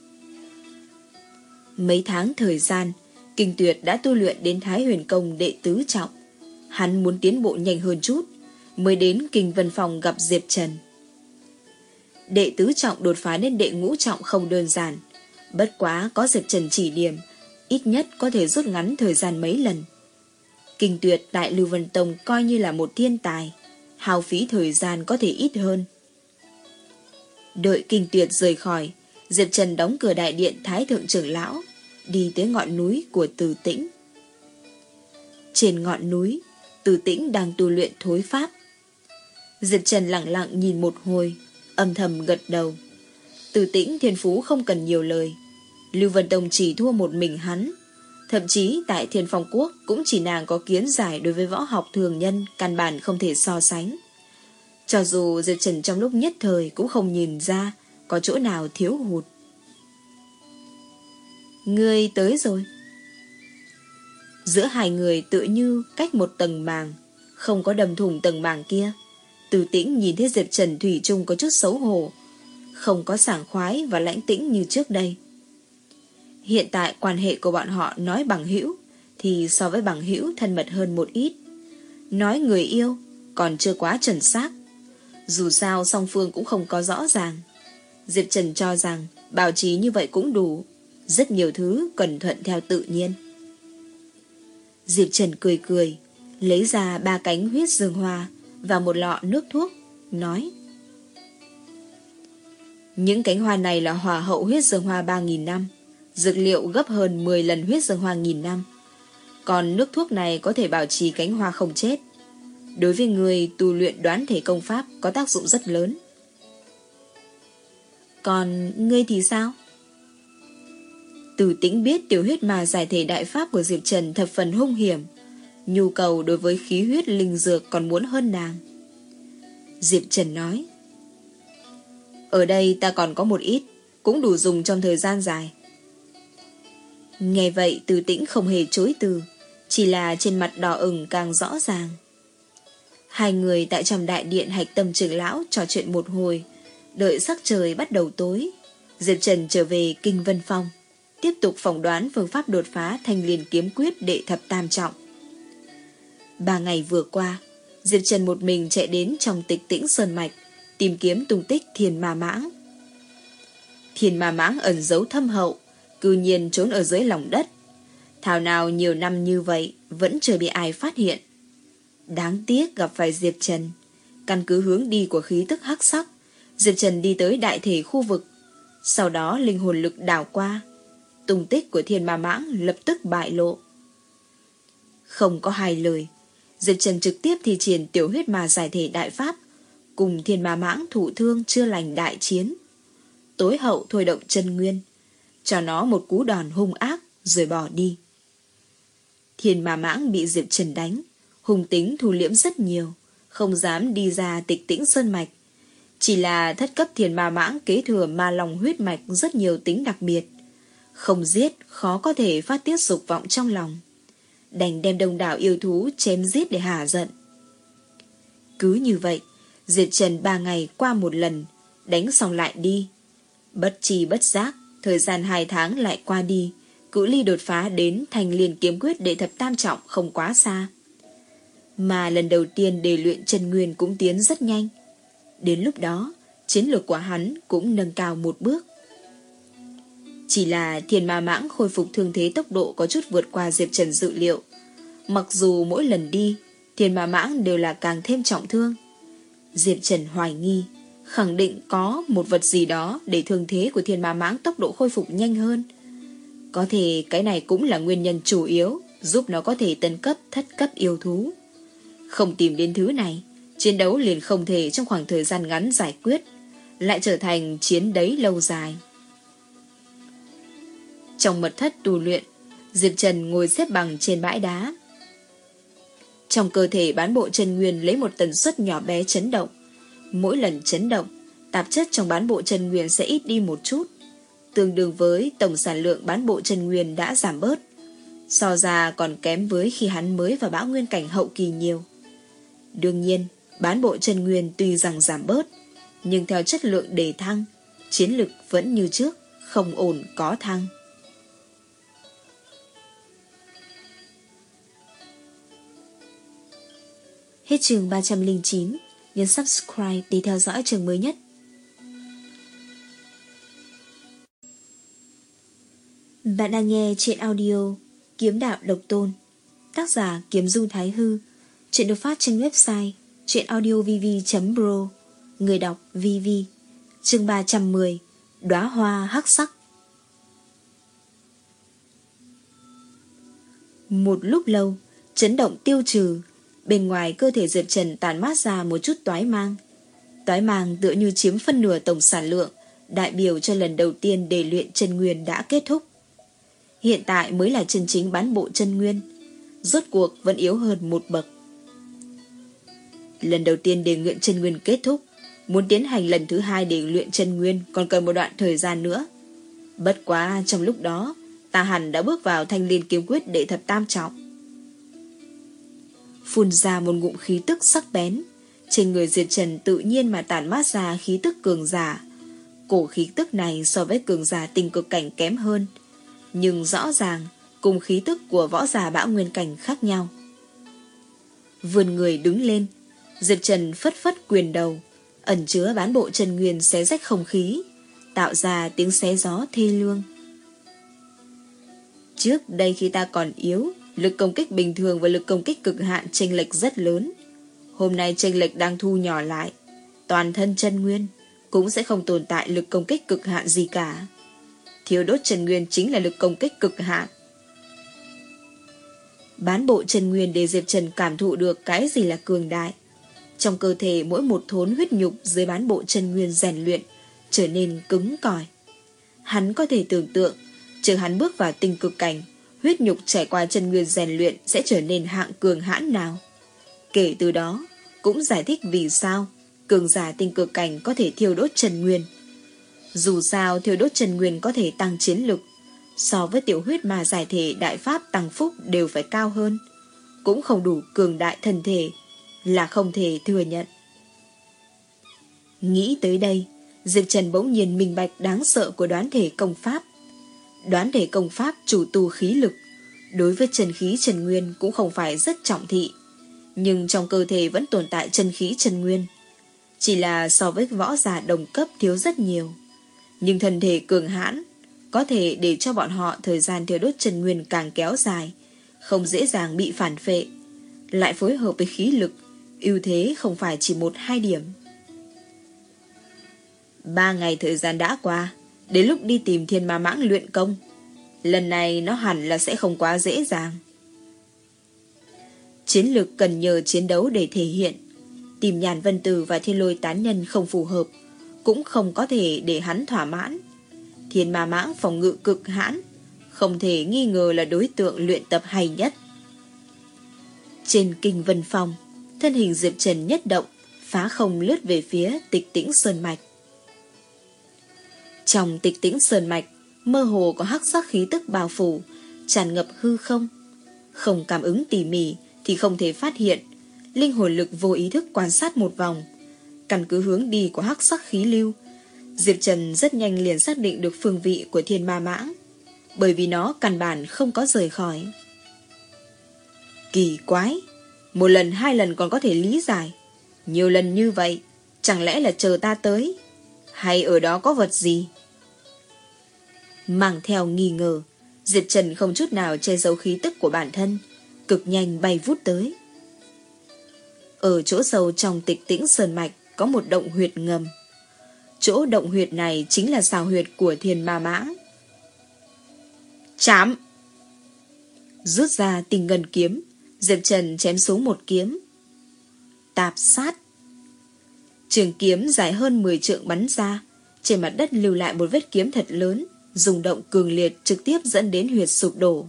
Mấy tháng thời gian, kinh tuyệt đã tu luyện đến Thái Huyền Công đệ tứ trọng. Hắn muốn tiến bộ nhanh hơn chút, mới đến Kinh Vân Phòng gặp Diệp Trần. Đệ tứ trọng đột phá đến đệ ngũ trọng không đơn giản, bất quá có Diệp Trần chỉ điểm, ít nhất có thể rút ngắn thời gian mấy lần. Kinh tuyệt tại Lưu Vân Tông coi như là một thiên tài, hao phí thời gian có thể ít hơn. Đợi kinh tuyệt rời khỏi, Diệp Trần đóng cửa đại điện Thái Thượng trưởng lão, đi tới ngọn núi của Từ Tĩnh. Trên ngọn núi, Từ Tĩnh đang tu luyện thối pháp. Diệp Trần lặng lặng nhìn một hồi, âm thầm gật đầu. Từ Tĩnh thiên phú không cần nhiều lời, Lưu Vân Tông chỉ thua một mình hắn. Thậm chí tại Thiên Phong Quốc cũng chỉ nàng có kiến giải đối với võ học thường nhân, căn bản không thể so sánh. Cho dù Diệp Trần trong lúc nhất thời cũng không nhìn ra có chỗ nào thiếu hụt. Ngươi tới rồi. Giữa hai người tựa như cách một tầng màng, không có đâm thủng tầng màng kia. Từ Tĩnh nhìn thấy Diệp Trần thủy chung có chút xấu hổ, không có sảng khoái và lãnh tĩnh như trước đây. Hiện tại quan hệ của bọn họ nói bằng hữu thì so với bằng hữu thân mật hơn một ít. Nói người yêu còn chưa quá chuẩn xác. Dù sao song phương cũng không có rõ ràng. Diệp Trần cho rằng bảo trì như vậy cũng đủ, rất nhiều thứ cần thuận theo tự nhiên. Diệp Trần cười cười, lấy ra ba cánh huyết dương hoa và một lọ nước thuốc, nói: những cánh hoa này là hòa hậu huyết dương hoa ba nghìn năm, dược liệu gấp hơn mười lần huyết dương hoa nghìn năm. Còn nước thuốc này có thể bảo trì cánh hoa không chết. Đối với người tu luyện đoán thể công pháp có tác dụng rất lớn. Còn ngươi thì sao? Từ Tĩnh biết tiểu huyết ma giải thể đại pháp của Diệp Trần thập phần hung hiểm, nhu cầu đối với khí huyết linh dược còn muốn hơn nàng. Diệp Trần nói: ở đây ta còn có một ít, cũng đủ dùng trong thời gian dài. Nghe vậy Từ Tĩnh không hề chối từ, chỉ là trên mặt đỏ ửng càng rõ ràng. Hai người tại trong đại điện Hạch Tâm trưởng lão trò chuyện một hồi, đợi sắc trời bắt đầu tối, Diệp Trần trở về Kinh Vân Phong, tiếp tục phỏng đoán phương pháp đột phá Thanh Liên kiếm quyết đệ thập tam trọng. Ba ngày vừa qua, Diệp Trần một mình chạy đến trong Tịch Tĩnh Sơn Mạch, tìm kiếm tung tích Thiên Ma Mãng. Thiên Ma Mãng ẩn giấu thâm hậu, cư nhiên trốn ở dưới lòng đất. Thảo nào nhiều năm như vậy vẫn chưa bị ai phát hiện. Đáng tiếc gặp phải Diệp Trần. Căn cứ hướng đi của khí tức hắc sắc, Diệp Trần đi tới đại thể khu vực. Sau đó linh hồn lực đảo qua, tung tích của Thiên Ma Mãng lập tức bại lộ. Không có hai lời, Diệp Trần trực tiếp thi triển tiểu huyết ma giải thể đại pháp, cùng Thiên Ma Mãng thụ thương chưa lành đại chiến. Tối hậu thôi động chân nguyên, cho nó một cú đòn hung ác rồi bỏ đi. Thiên Ma Mãng bị Diệp Trần đánh, hung tính thu liễm rất nhiều, không dám đi ra Tịch Tĩnh Sơn Mạch. Chỉ là thất cấp Thiên Ma Mãng kế thừa ma long huyết mạch rất nhiều tính đặc biệt, không giết khó có thể phát tiết dục vọng trong lòng, đành đem đông đảo yêu thú chém giết để hả giận. Cứ như vậy, Diệp Trần ba ngày qua một lần, đánh xong lại đi. Bất tri bất giác, thời gian hai tháng lại qua đi, cự ly đột phá đến Thanh Liên kiếm quyết đệ thập tam trọng không quá xa. Mà lần đầu tiên để luyện chân nguyên cũng tiến rất nhanh. Đến lúc đó, chiến lược của hắn cũng nâng cao một bước. Chỉ là Thiên Ma Mãng khôi phục thương thế tốc độ có chút vượt qua Diệp Trần dự liệu. Mặc dù mỗi lần đi, Thiên Ma Mãng đều là càng thêm trọng thương. Diệp Trần hoài nghi, khẳng định có một vật gì đó để thương thế của Thiên Ma Mãng tốc độ khôi phục nhanh hơn. Có thể cái này cũng là nguyên nhân chủ yếu giúp nó có thể tấn cấp thất cấp yêu thú. Không tìm đến thứ này, chiến đấu liền không thể trong khoảng thời gian ngắn giải quyết, lại trở thành chiến đấy lâu dài. Trong mật thất tu luyện, Diệp Trần ngồi xếp bằng trên bãi đá. Trong cơ thể bán bộ chân nguyên lấy một tần suất nhỏ bé chấn động. Mỗi lần chấn động, tạp chất trong bán bộ chân nguyên sẽ ít đi một chút, tương đương với tổng sản lượng bán bộ chân nguyên đã giảm bớt. So ra còn kém với khi hắn mới vào bão nguyên cảnh hậu kỳ nhiều. Đương nhiên, bán bộ chân nguyên tuy rằng giảm bớt, nhưng theo chất lượng đề thăng, chiến lực vẫn như trước, không ổn có thăng. Hết chương ba trăm lẻ chín, nhấn subscribe để theo dõi chương mới nhất. Bạn đang nghe truyện audio Kiếm Đạo Độc Tôn, tác giả Kiếm Du Thái Hư. Truyện được phát trên website truyệnaudiovv chấm pro, người đọc vê vê. Chương ba trăm mười, Đóa hoa hắc sắc. Một lúc lâu, chấn động tiêu trừ, bên ngoài cơ thể Diệp Trần tàn mát ra một chút toái mang. Toái mang tựa như chiếm phân nửa tổng sản lượng, đại biểu cho lần đầu tiên để luyện chân nguyên đã kết thúc. Hiện tại mới là chân chính bán bộ chân nguyên, rốt cuộc vẫn yếu hơn một bậc. Lần đầu tiên để luyện chân nguyên kết thúc, muốn tiến hành lần thứ hai để luyện chân nguyên còn cần một đoạn thời gian nữa. Bất quá trong lúc đó, ta hẳn đã bước vào Thanh Liên kiếm quyết đệ thập tam trọng. Phun ra một ngụm khí tức sắc bén, trên người Diệp Trần tự nhiên mà tản mát ra khí tức cường giả. Cổ khí tức này so với cường giả tình cực cảnh kém hơn, nhưng rõ ràng cùng khí tức của võ giả bão nguyên cảnh khác nhau. Vươn người đứng lên, Diệp Trần phất phất quyền đầu, ẩn chứa bán bộ chân nguyên xé rách không khí, tạo ra tiếng xé gió thê lương. Trước đây khi ta còn yếu, lực công kích bình thường và lực công kích cực hạn chênh lệch rất lớn. Hôm nay chênh lệch đang thu nhỏ lại, toàn thân chân nguyên cũng sẽ không tồn tại lực công kích cực hạn gì cả. Thiêu đốt chân nguyên chính là lực công kích cực hạn. Bán bộ chân nguyên để Diệp Trần cảm thụ được cái gì là cường đại. Trong cơ thể mỗi một thốn huyết nhục dưới bán bộ chân nguyên rèn luyện trở nên cứng cỏi. Hắn có thể tưởng tượng Chờ hắn bước vào tinh cực cảnh, huyết nhục trải qua chân nguyên rèn luyện sẽ trở nên hạng cường hãn nào. Kể từ đó, cũng giải thích vì sao cường giả tinh cực cảnh có thể thiêu đốt chân nguyên. Dù sao thiêu đốt chân nguyên có thể tăng chiến lực, so với tiểu huyết ma giải thể đại pháp tăng phúc đều phải cao hơn, cũng không đủ cường đại thân thể, là không thể thừa nhận. Nghĩ tới đây, Diệp Trần bỗng nhiên minh bạch đáng sợ của đoán thể công pháp. Đoán thể công pháp chủ tu khí lực, đối với chân khí chân nguyên cũng không phải rất trọng thị, nhưng trong cơ thể vẫn tồn tại chân khí chân nguyên. Chỉ là so với võ giả đồng cấp thiếu rất nhiều, nhưng thân thể cường hãn có thể để cho bọn họ thời gian thiêu đốt chân nguyên càng kéo dài, không dễ dàng bị phản phệ, lại phối hợp với khí lực, ưu thế không phải chỉ một hai điểm. Ba ngày thời gian đã qua, đến lúc đi tìm Thiên Ma Mãng luyện công, lần này nó hẳn là sẽ không quá dễ dàng. Chiến lược cần nhờ chiến đấu để thể hiện, tìm Nhàn Vân Tử và Thiên Lôi Tán Nhân không phù hợp, cũng không có thể để hắn thỏa mãn. Thiên Ma Mãng phòng ngự cực hãn, không thể nghi ngờ là đối tượng luyện tập hay nhất. Trên Kinh Vân Phong, thân hình Diệp Trần nhất động, phá không lướt về phía Tịch Tĩnh Sơn Mạch. Trong Tịch Tĩnh Sơn Mạch, mơ hồ có hắc sắc khí tức bao phủ, tràn ngập hư không. Không cảm ứng tỉ mỉ thì không thể phát hiện. Linh hồn lực vô ý thức quan sát một vòng, căn cứ hướng đi của hắc sắc khí lưu, Diệp Trần rất nhanh liền xác định được phương vị của Thiên Ma Mãng, bởi vì nó căn bản không có rời khỏi. Kỳ quái, một lần hai lần còn có thể lý giải, nhiều lần như vậy, chẳng lẽ là chờ ta tới, hay ở đó có vật gì? Mang theo nghi ngờ, Diệp Trần không chút nào che giấu khí tức của bản thân, cực nhanh bay vút tới. Ở chỗ sâu trong Tịch Tĩnh Sơn Mạch có một động huyệt ngầm. Chỗ động huyệt này chính là xào huyệt của Thiên Ma Mãng. Chám! Rút ra Tinh Ngân kiếm, Diệp Trần chém xuống một kiếm. Tạp sát! Trường kiếm dài hơn mười trượng bắn ra, trên mặt đất lưu lại một vết kiếm thật lớn, rung động cường liệt trực tiếp dẫn đến huyệt sụp đổ.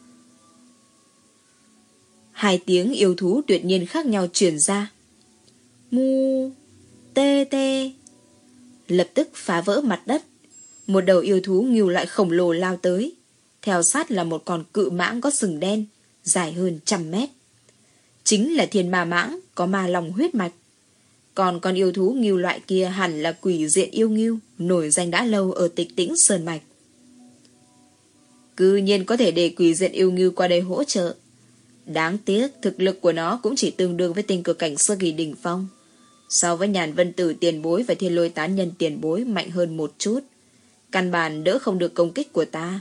Hai tiếng yêu thú tuyệt nhiên khác nhau truyền ra. Mu, tê tê. Lập tức phá vỡ mặt đất. Một đầu yêu thú ngưu lại khổng lồ lao tới. Theo sát là một con cự mãng có sừng đen, dài hơn trăm mét. Chính là Thiên Ma Mãng, có ma lòng huyết mạch. Còn con yêu thú ngưu loại kia hẳn là Quỷ Diện Yêu Ngưu, nổi danh đã lâu ở Tịch Tĩnh Sơn Mạch. Cư nhiên có thể để Quỷ Diện Yêu Ngưu qua đây hỗ trợ. Đáng tiếc thực lực của nó cũng chỉ tương đương với tinh cực cảnh sơ kỳ đỉnh phong, so với Nhàn Vân Tử tiền bối và Thiên Lôi Tán Nhân tiền bối mạnh hơn một chút, căn bản đỡ không được công kích của ta.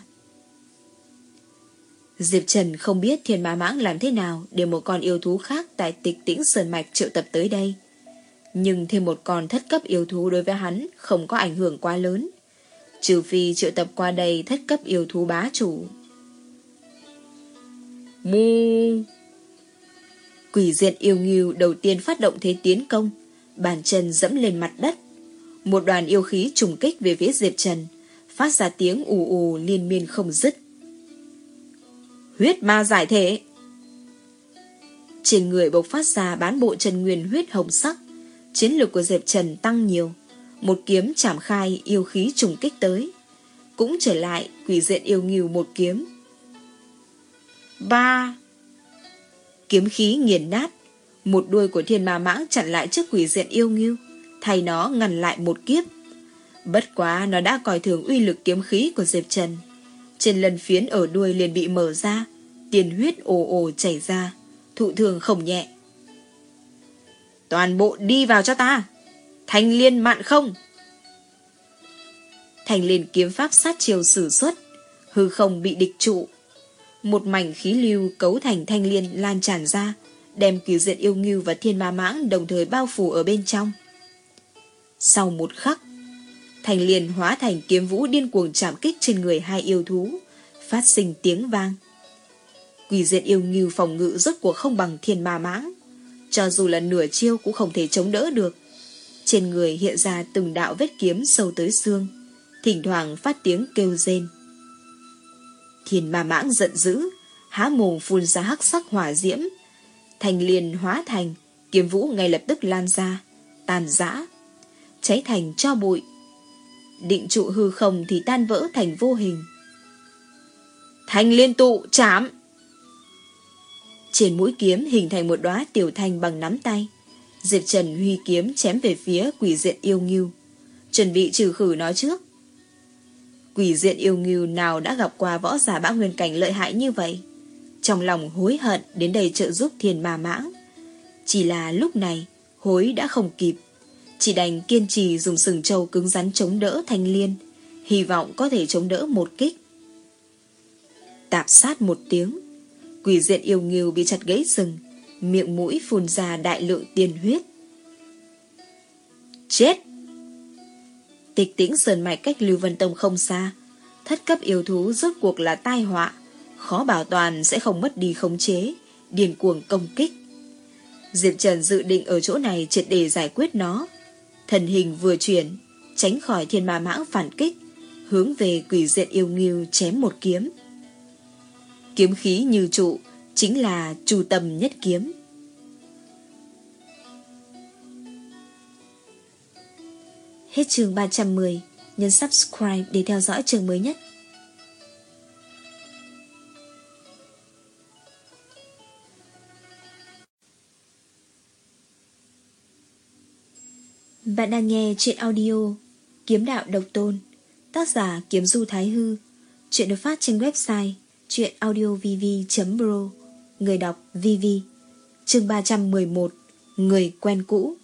Diệp Trần không biết Thiên Ma Mãng làm thế nào để một con yêu thú khác tại Tịch Tĩnh Sơn Mạch triệu tập tới đây, nhưng thêm một con thất cấp yêu thú đối với hắn không có ảnh hưởng quá lớn, trừ phi triệu tập qua đây thất cấp yêu thú bá chủ. Mu! Quỷ Diện Yêu Ngưu đầu tiên phát động thế tiến công, bàn chân dẫm lên mặt đất. Một đoàn yêu khí trùng kích về phía Diệp Trần, phát ra tiếng ù ù liên miên không dứt. Huyết ma giải thể! Trên người bộc phát ra bán bộ chân nguyên huyết hồng sắc, chiến lực của Diệp Trần tăng nhiều. Một kiếm chảm khai yêu khí trùng kích tới, cũng trở lại Quỷ Diện Yêu Ngưu một kiếm. Ba! Kiếm khí nghiền nát, một đuôi của Thiên Ma Mãng chặn lại trước Quỷ Diện Yêu Ngưu, thay nó ngăn lại một kiếp. Bất quá nó đã coi thường uy lực kiếm khí của Diệp Trần. Trên lần phiến ở đuôi liền bị mở ra, tiền huyết ồ ồ chảy ra, thụ thương không nhẹ. Toàn bộ đi vào cho ta! Thanh Liên Mạn Không! Thanh Liên kiếm pháp sát chiều sử xuất, hư không bị địch trụ. Một mảnh khí lưu cấu thành thanh liên lan tràn ra, đem Quỷ Diện Yêu Ngưu và Thiên Ma Mãng đồng thời bao phủ ở bên trong. Sau một khắc, thanh liên hóa thành kiếm vũ điên cuồng chạm kích trên người hai yêu thú, phát sinh tiếng vang. Quỷ Diện Yêu Ngưu phòng ngự rốt cuộc không bằng Thiên Ma Mãng, cho dù là nửa chiêu cũng không thể chống đỡ được. Trên người hiện ra từng đạo vết kiếm sâu tới xương, thỉnh thoảng phát tiếng kêu rên. Thiên ma mãng giận dữ, há mồm phun ra hắc sắc hỏa diễm. Thanh liên hóa thành, kiếm vũ ngay lập tức lan ra, tàn rã, cháy thành tro bụi. Định trụ hư không thì tan vỡ thành vô hình. Thanh liên tụ chạm. Trên mũi kiếm hình thành một đóa tiểu thanh bằng nắm tay. Diệp Trần huy kiếm chém về phía quỷ diện yêu ngưu, chuẩn bị trừ khử nó trước. Quỷ diện yêu ngưu nào đã gặp qua võ giả bão nguyên cảnh lợi hại như vậy, trong lòng hối hận đến đây trợ giúp Thiên Ma Mãng. Chỉ là lúc này hối đã không kịp, chỉ đành kiên trì dùng sừng trâu cứng rắn chống đỡ Thanh liên, hy vọng có thể chống đỡ một kích. Tạp sát một tiếng, quỷ diện yêu ngưu bị chặt gãy sừng, miệng mũi phun ra đại lượng tiên huyết. Chết! Tịch Tĩnh Sơn Mạch cách Lưu Vân Tông không xa, thất cấp yêu thú rốt cuộc là tai họa, khó bảo toàn sẽ không mất đi khống chế, điên cuồng công kích. Diệp Trần dự định ở chỗ này triệt để giải quyết nó. Thần hình vừa chuyển, tránh khỏi Thiên Ma Mãng phản kích, hướng về quỷ diện yêu ngưu chém một kiếm. Kiếm khí như trụ, chính là Chu Tâm Nhất Kiếm. Hết chương ba trăm mười, nhấn subscribe để theo dõi chương mới nhất. Bạn đang nghe truyện audio Kiếm Đạo Độc Tôn, tác giả Kiếm Du Thái Hư. Truyện được phát trên website truyện audio v v chấm pro. Người đọc vê vê. Chương ba trăm mười một, Người quen cũ.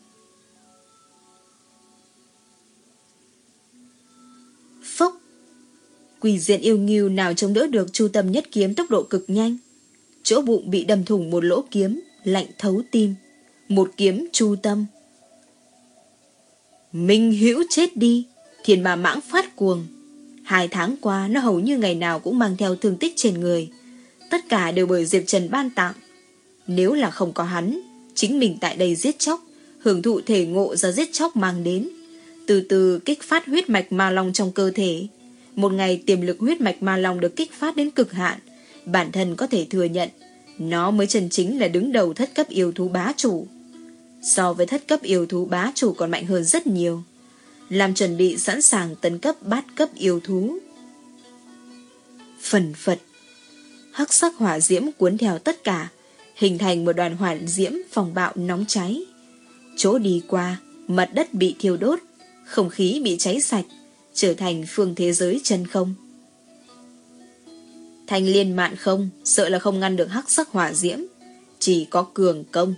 Phốc! Quỷ diện yêu ngưu nào chống đỡ được Chu Tâm Nhất Kiếm tốc độ cực nhanh. Chỗ bụng bị đâm thủng một lỗ kiếm, lạnh thấu tim. Một kiếm chu tâm. Minh Hữu chết đi! Thiên Ma Mãng phát cuồng. Hai tháng qua nó hầu như ngày nào cũng mang theo thương tích trên người. Tất cả đều bởi Diệp Trần ban tặng. Nếu là không có hắn, chính mình tại đây giết chóc, hưởng thụ thể ngộ do giết chóc mang đến, từ từ kích phát huyết mạch ma long trong cơ thể. Một ngày tiềm lực huyết mạch ma long được kích phát đến cực hạn, bản thân có thể thừa nhận nó mới chân chính là đứng đầu thất cấp yêu thú bá chủ. So với thất cấp yêu thú bá chủ còn mạnh hơn rất nhiều. Làm chuẩn bị sẵn sàng tấn cấp bát cấp yêu thú. Phần phật, hắc sắc hỏa diễm cuốn theo tất cả, hình thành một đoàn hỏa diễm phòng bạo nóng cháy. Chỗ đi qua, mặt đất bị thiêu đốt, không khí bị cháy sạch, trở thành phương thế giới chân không. Thanh liên mạn không, sợ là không ngăn được hắc sắc hỏa diễm, chỉ có cường công.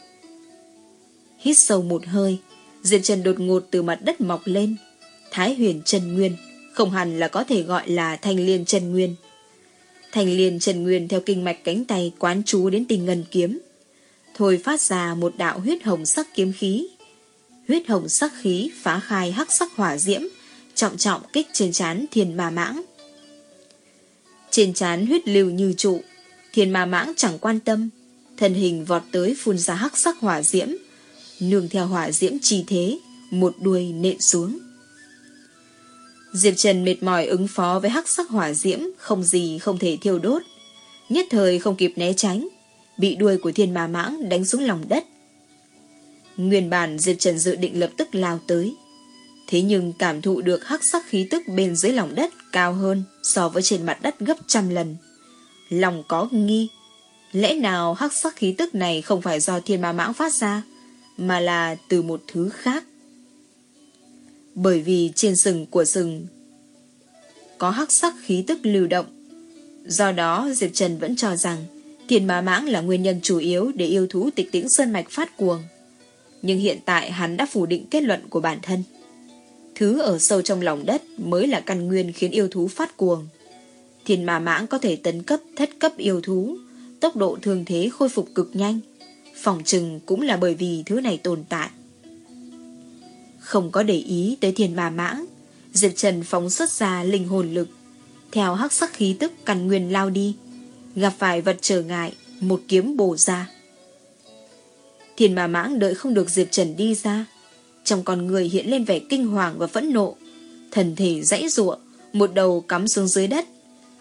Hít sâu một hơi, Diệp Trần đột ngột từ mặt đất mọc lên. Thái huyền chân nguyên, không hẳn là có thể gọi là thanh liên chân nguyên. Thanh liên chân nguyên theo kinh mạch cánh tay quán chú đến tinh ngân kiếm, thôi phát ra một đạo huyết hồng sắc kiếm khí. Huyết hồng sắc khí phá khai hắc sắc hỏa diễm, trọng trọng kích trên trán Thiên Ma Mãng. Trên trán huyết lưu như trụ, Thiên Ma Mãng chẳng quan tâm, thân hình vọt tới phun ra hắc sắc hỏa diễm, nương theo hỏa diễm chi thế, một đuôi nện xuống. Diệp Trần mệt mỏi ứng phó với hắc sắc hỏa diễm, không gì không thể thiêu đốt, nhất thời không kịp né tránh, bị đuôi của Thiên Ma Mãng đánh xuống lòng đất. Nguyên bản Diệp Trần dự định lập tức lao tới, thế nhưng cảm thụ được hắc sắc khí tức bên dưới lòng đất cao hơn so với trên mặt đất gấp trăm lần. Lòng có nghi, lẽ nào hắc sắc khí tức này không phải do Thiên Ma Mãng phát ra, mà là từ một thứ khác. Bởi vì trên sừng của sừng có hắc sắc khí tức lưu động, do đó Diệp Trần vẫn cho rằng Thiên Ma Mãng là nguyên nhân chủ yếu để yêu thú Tịch Tĩnh Sơn Mạch phát cuồng. Nhưng hiện tại hắn đã phủ định kết luận của bản thân. Thứ ở sâu trong lòng đất mới là căn nguyên khiến yêu thú phát cuồng. Thiên Ma Mãng có thể tấn cấp thất cấp yêu thú, tốc độ thương thế khôi phục cực nhanh, phỏng chừng cũng là bởi vì thứ này tồn tại. Không có để ý tới Thiên Ma Mãng, Diệp Trần phóng xuất ra linh hồn lực, theo hắc sắc khí tức căn nguyên lao đi, gặp phải vật trở ngại, một kiếm bổ ra. Thiên Ma Mãng đợi không được Diệp Trần đi ra, trong con người hiện lên vẻ kinh hoàng và phẫn nộ, thần thể giãy giụa, một đầu cắm xuống dưới đất,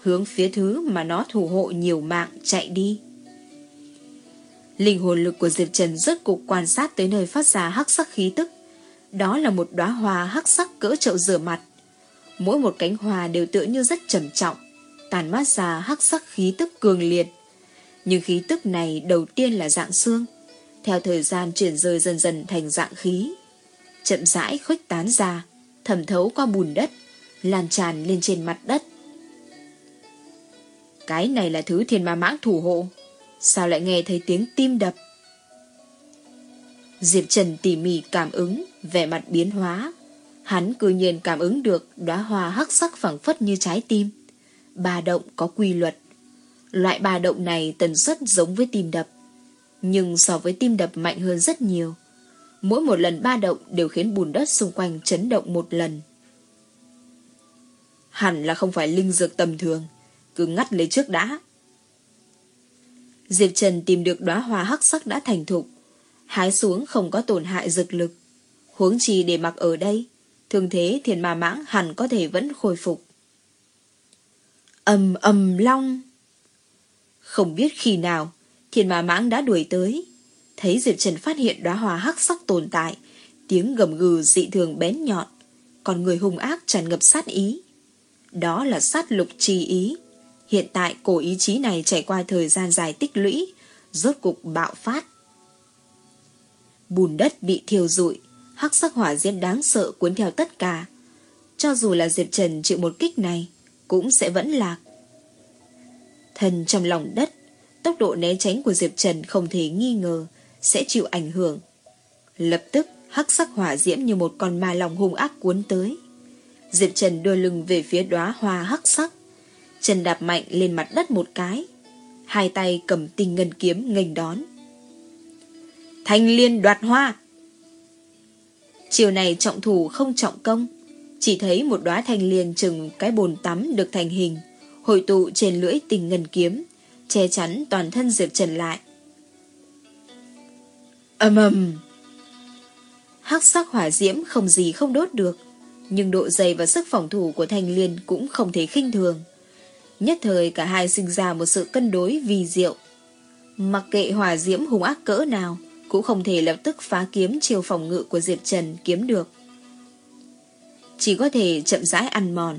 hướng phía thứ mà nó thủ hộ nhiều mạng chạy đi. Linh hồn lực của Diệp Trần rốt cục quan sát tới nơi phát ra hắc sắc khí tức. Đó là một đóa hoa hắc sắc cỡ chậu rửa mặt. Mỗi một cánh hoa đều tựa như rất trầm trọng, tàn mát ra hắc sắc khí tức cường liệt. Nhưng khí tức này đầu tiên là dạng xương, theo thời gian chuyển rời dần dần thành dạng khí, chậm rãi khuếch tán ra, thẩm thấu qua bùn đất, lan tràn lên trên mặt đất. Cái này là thứ thiên ma mãng thủ hộ, sao lại nghe thấy tiếng tim đập? Diệp Trần tỉ mỉ cảm ứng, vẻ mặt biến hóa. Hắn cư nhiên cảm ứng được đóa hoa hắc sắc phẳng phất như trái tim. Ba động có quy luật. Loại ba động này tần suất giống với tim đập, nhưng so với tim đập mạnh hơn rất nhiều. Mỗi một lần ba động đều khiến bùn đất xung quanh chấn động một lần. Hẳn là không phải linh dược tầm thường, cứ ngắt lấy trước đã. Diệp Trần tìm được đóa hoa hắc sắc đã thành thục, hái xuống không có tổn hại dược lực. Huống chi để mặc ở đây, thương thế thiên ma mãng hẳn có thể vẫn khôi phục. Ầm ầm long. Không biết khi nào, thiên ma mãng đã đuổi tới. Thấy Diệp Trần phát hiện đóa hoa hắc sắc tồn tại, tiếng gầm gừ dị thường bén nhọn, còn người hung ác tràn ngập sát ý. Đó là sát lục chi ý. Hiện tại cổ ý chí này trải qua thời gian dài tích lũy, rốt cục bạo phát. Bùn đất bị thiêu rụi, hắc sắc hỏa diễm đáng sợ cuốn theo tất cả. Cho dù là Diệp Trần chịu một kích này, cũng sẽ vẫn lạc. Thân trong lòng đất, tốc độ né tránh của Diệp Trần không thể nghi ngờ sẽ chịu ảnh hưởng. Lập tức hắc sắc hỏa diễm như một con ma long hung ác cuốn tới. Diệp Trần đưa lưng về phía đóa hoa hắc sắc, chân đạp mạnh lên mặt đất một cái, hai tay cầm tinh ngân kiếm nghênh đón. Thanh liên đoạt hoa. Chiều này trọng thủ không trọng công, chỉ thấy một đóa thanh liên chừng cái bồn tắm được thành hình, hội tụ trên lưỡi tinh ngân kiếm, che chắn toàn thân Diệp Trần lại. Ầm ầm. Hắc sắc hỏa diễm không gì không đốt được, nhưng độ dày và sức phòng thủ của thanh liên cũng không thể khinh thường. Nhất thời cả hai sinh ra một sự cân đối vi diệu. Mặc kệ hỏa diễm hung ác cỡ nào, cũng không thể lập tức phá kiếm chiêu phòng ngự của Diệp Trần kiếm được. Chỉ có thể chậm rãi ăn mòn.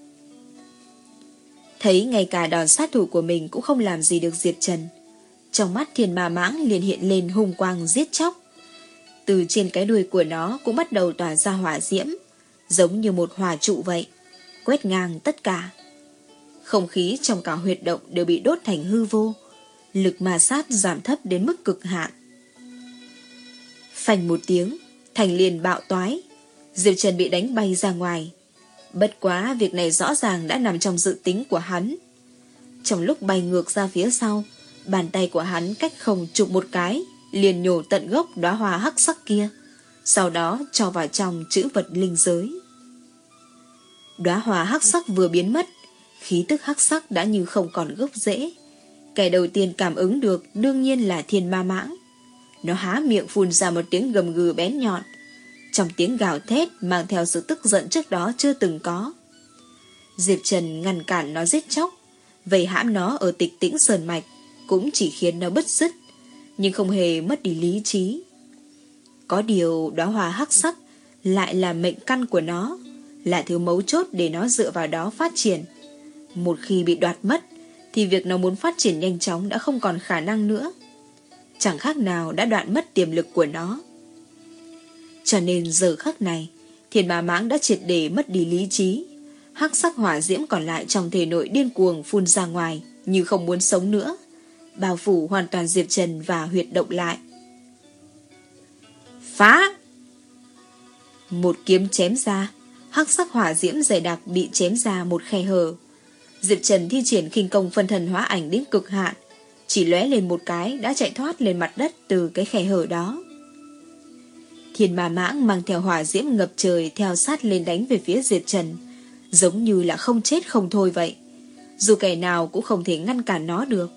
Thấy ngay cả đòn sát thủ của mình cũng không làm gì được Diệp Trần, trong mắt thiên ma mãng liền hiện lên hung quang giết chóc. Từ trên cái đuôi của nó cũng bắt đầu tỏa ra hỏa diễm, giống như một hỏa trụ vậy, quét ngang tất cả. Không khí trong cả huyệt động đều bị đốt thành hư vô, lực ma sát giảm thấp đến mức cực hạn. Phanh một tiếng, thành liền bạo toái, Diệp Trần bị đánh bay ra ngoài. Bất quá việc này rõ ràng đã nằm trong dự tính của hắn. Trong lúc bay ngược ra phía sau, bàn tay của hắn cách không chụp một cái, liền nhổ tận gốc đóa hoa hắc sắc kia, sau đó cho vào trong chữ vật linh giới. Đóa hoa hắc sắc vừa biến mất, khí tức hắc sắc đã như không còn gốc rễ. Kẻ đầu tiên cảm ứng được đương nhiên là thiên ma mãng. Nó há miệng phun ra một tiếng gầm gừ bén nhọn, trong tiếng gào thét mang theo sự tức giận trước đó chưa từng có. Diệp Trần ngăn cản nó giết chóc, vây hãm nó ở Tịch Tĩnh Sơn Mạch, cũng chỉ khiến nó bứt rứt, nhưng không hề mất đi lý trí. Có điều đóa hoa hắc sắc lại là mệnh căn của nó, là thứ mấu chốt để nó dựa vào đó phát triển. Một khi bị đoạt mất, thì việc nó muốn phát triển nhanh chóng đã không còn khả năng nữa. Chẳng khác nào đã đoạn mất tiềm lực của nó. Cho nên giờ khắc này, thiên ma mãng đã triệt để mất đi lý trí. Hắc sắc hỏa diễm còn lại trong thể nội điên cuồng phun ra ngoài, như không muốn sống nữa, bao phủ hoàn toàn Diệp Trần và huyệt động lại. Phá! Một kiếm chém ra, hắc sắc hỏa diễm dày đặc bị chém ra một khe hở. Diệp Trần thi triển khinh công phân thần hóa ảnh đến cực hạn, chỉ lóe lên một cái đã chạy thoát lên mặt đất từ cái khe hở đó. Thiên ma mãng mang theo hỏa diễm ngập trời theo sát lên đánh về phía Diệp Trần, giống như là không chết không thôi vậy, dù kẻ nào cũng không thể ngăn cản nó được.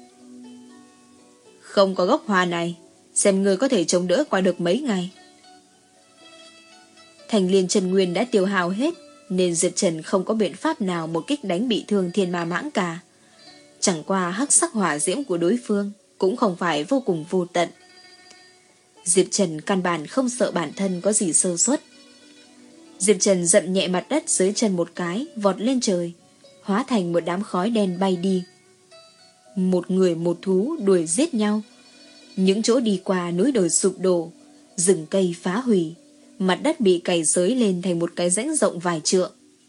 Không có gốc hoa này, xem ngươi có thể chống đỡ qua được mấy ngày. Thành liên chân nguyên đã tiêu hao hết, nên Diệp Trần không có biện pháp nào một kích đánh bị thương thiên ma mãng cả. Chẳng qua hắc sắc hỏa diễm của đối phương cũng không phải vô cùng vô tận. Diệp Trần căn bản không sợ bản thân có gì sơ suất. Diệp Trần dậm nhẹ mặt đất dưới chân một cái, vọt lên trời, hóa thành một đám khói đen bay đi. Một người một thú đuổi giết nhau. Những chỗ đi qua núi đồi sụp đổ, rừng cây phá hủy, mặt đất bị cày xới lên thành một cái rãnh rộng vài trượng.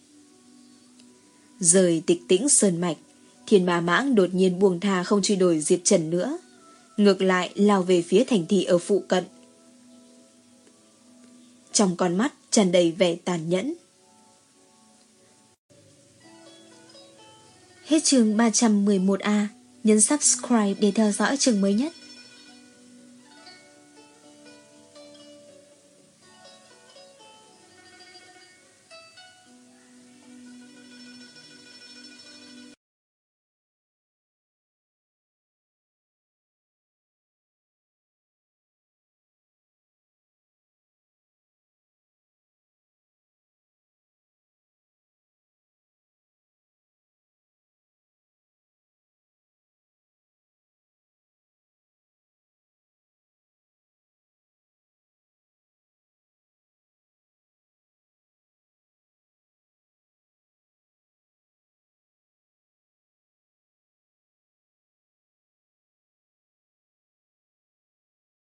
Rời tịch tĩnh sơn mạch, thiên ma mãng đột nhiên buông tha không truy đuổi Diệp Trần nữa, ngược lại lao về phía thành thị ở phụ cận. Trong con mắt tràn đầy vẻ tàn nhẫn. Hết chương ba trăm mười một A. Nhấn subscribe để theo dõi chương mới nhất.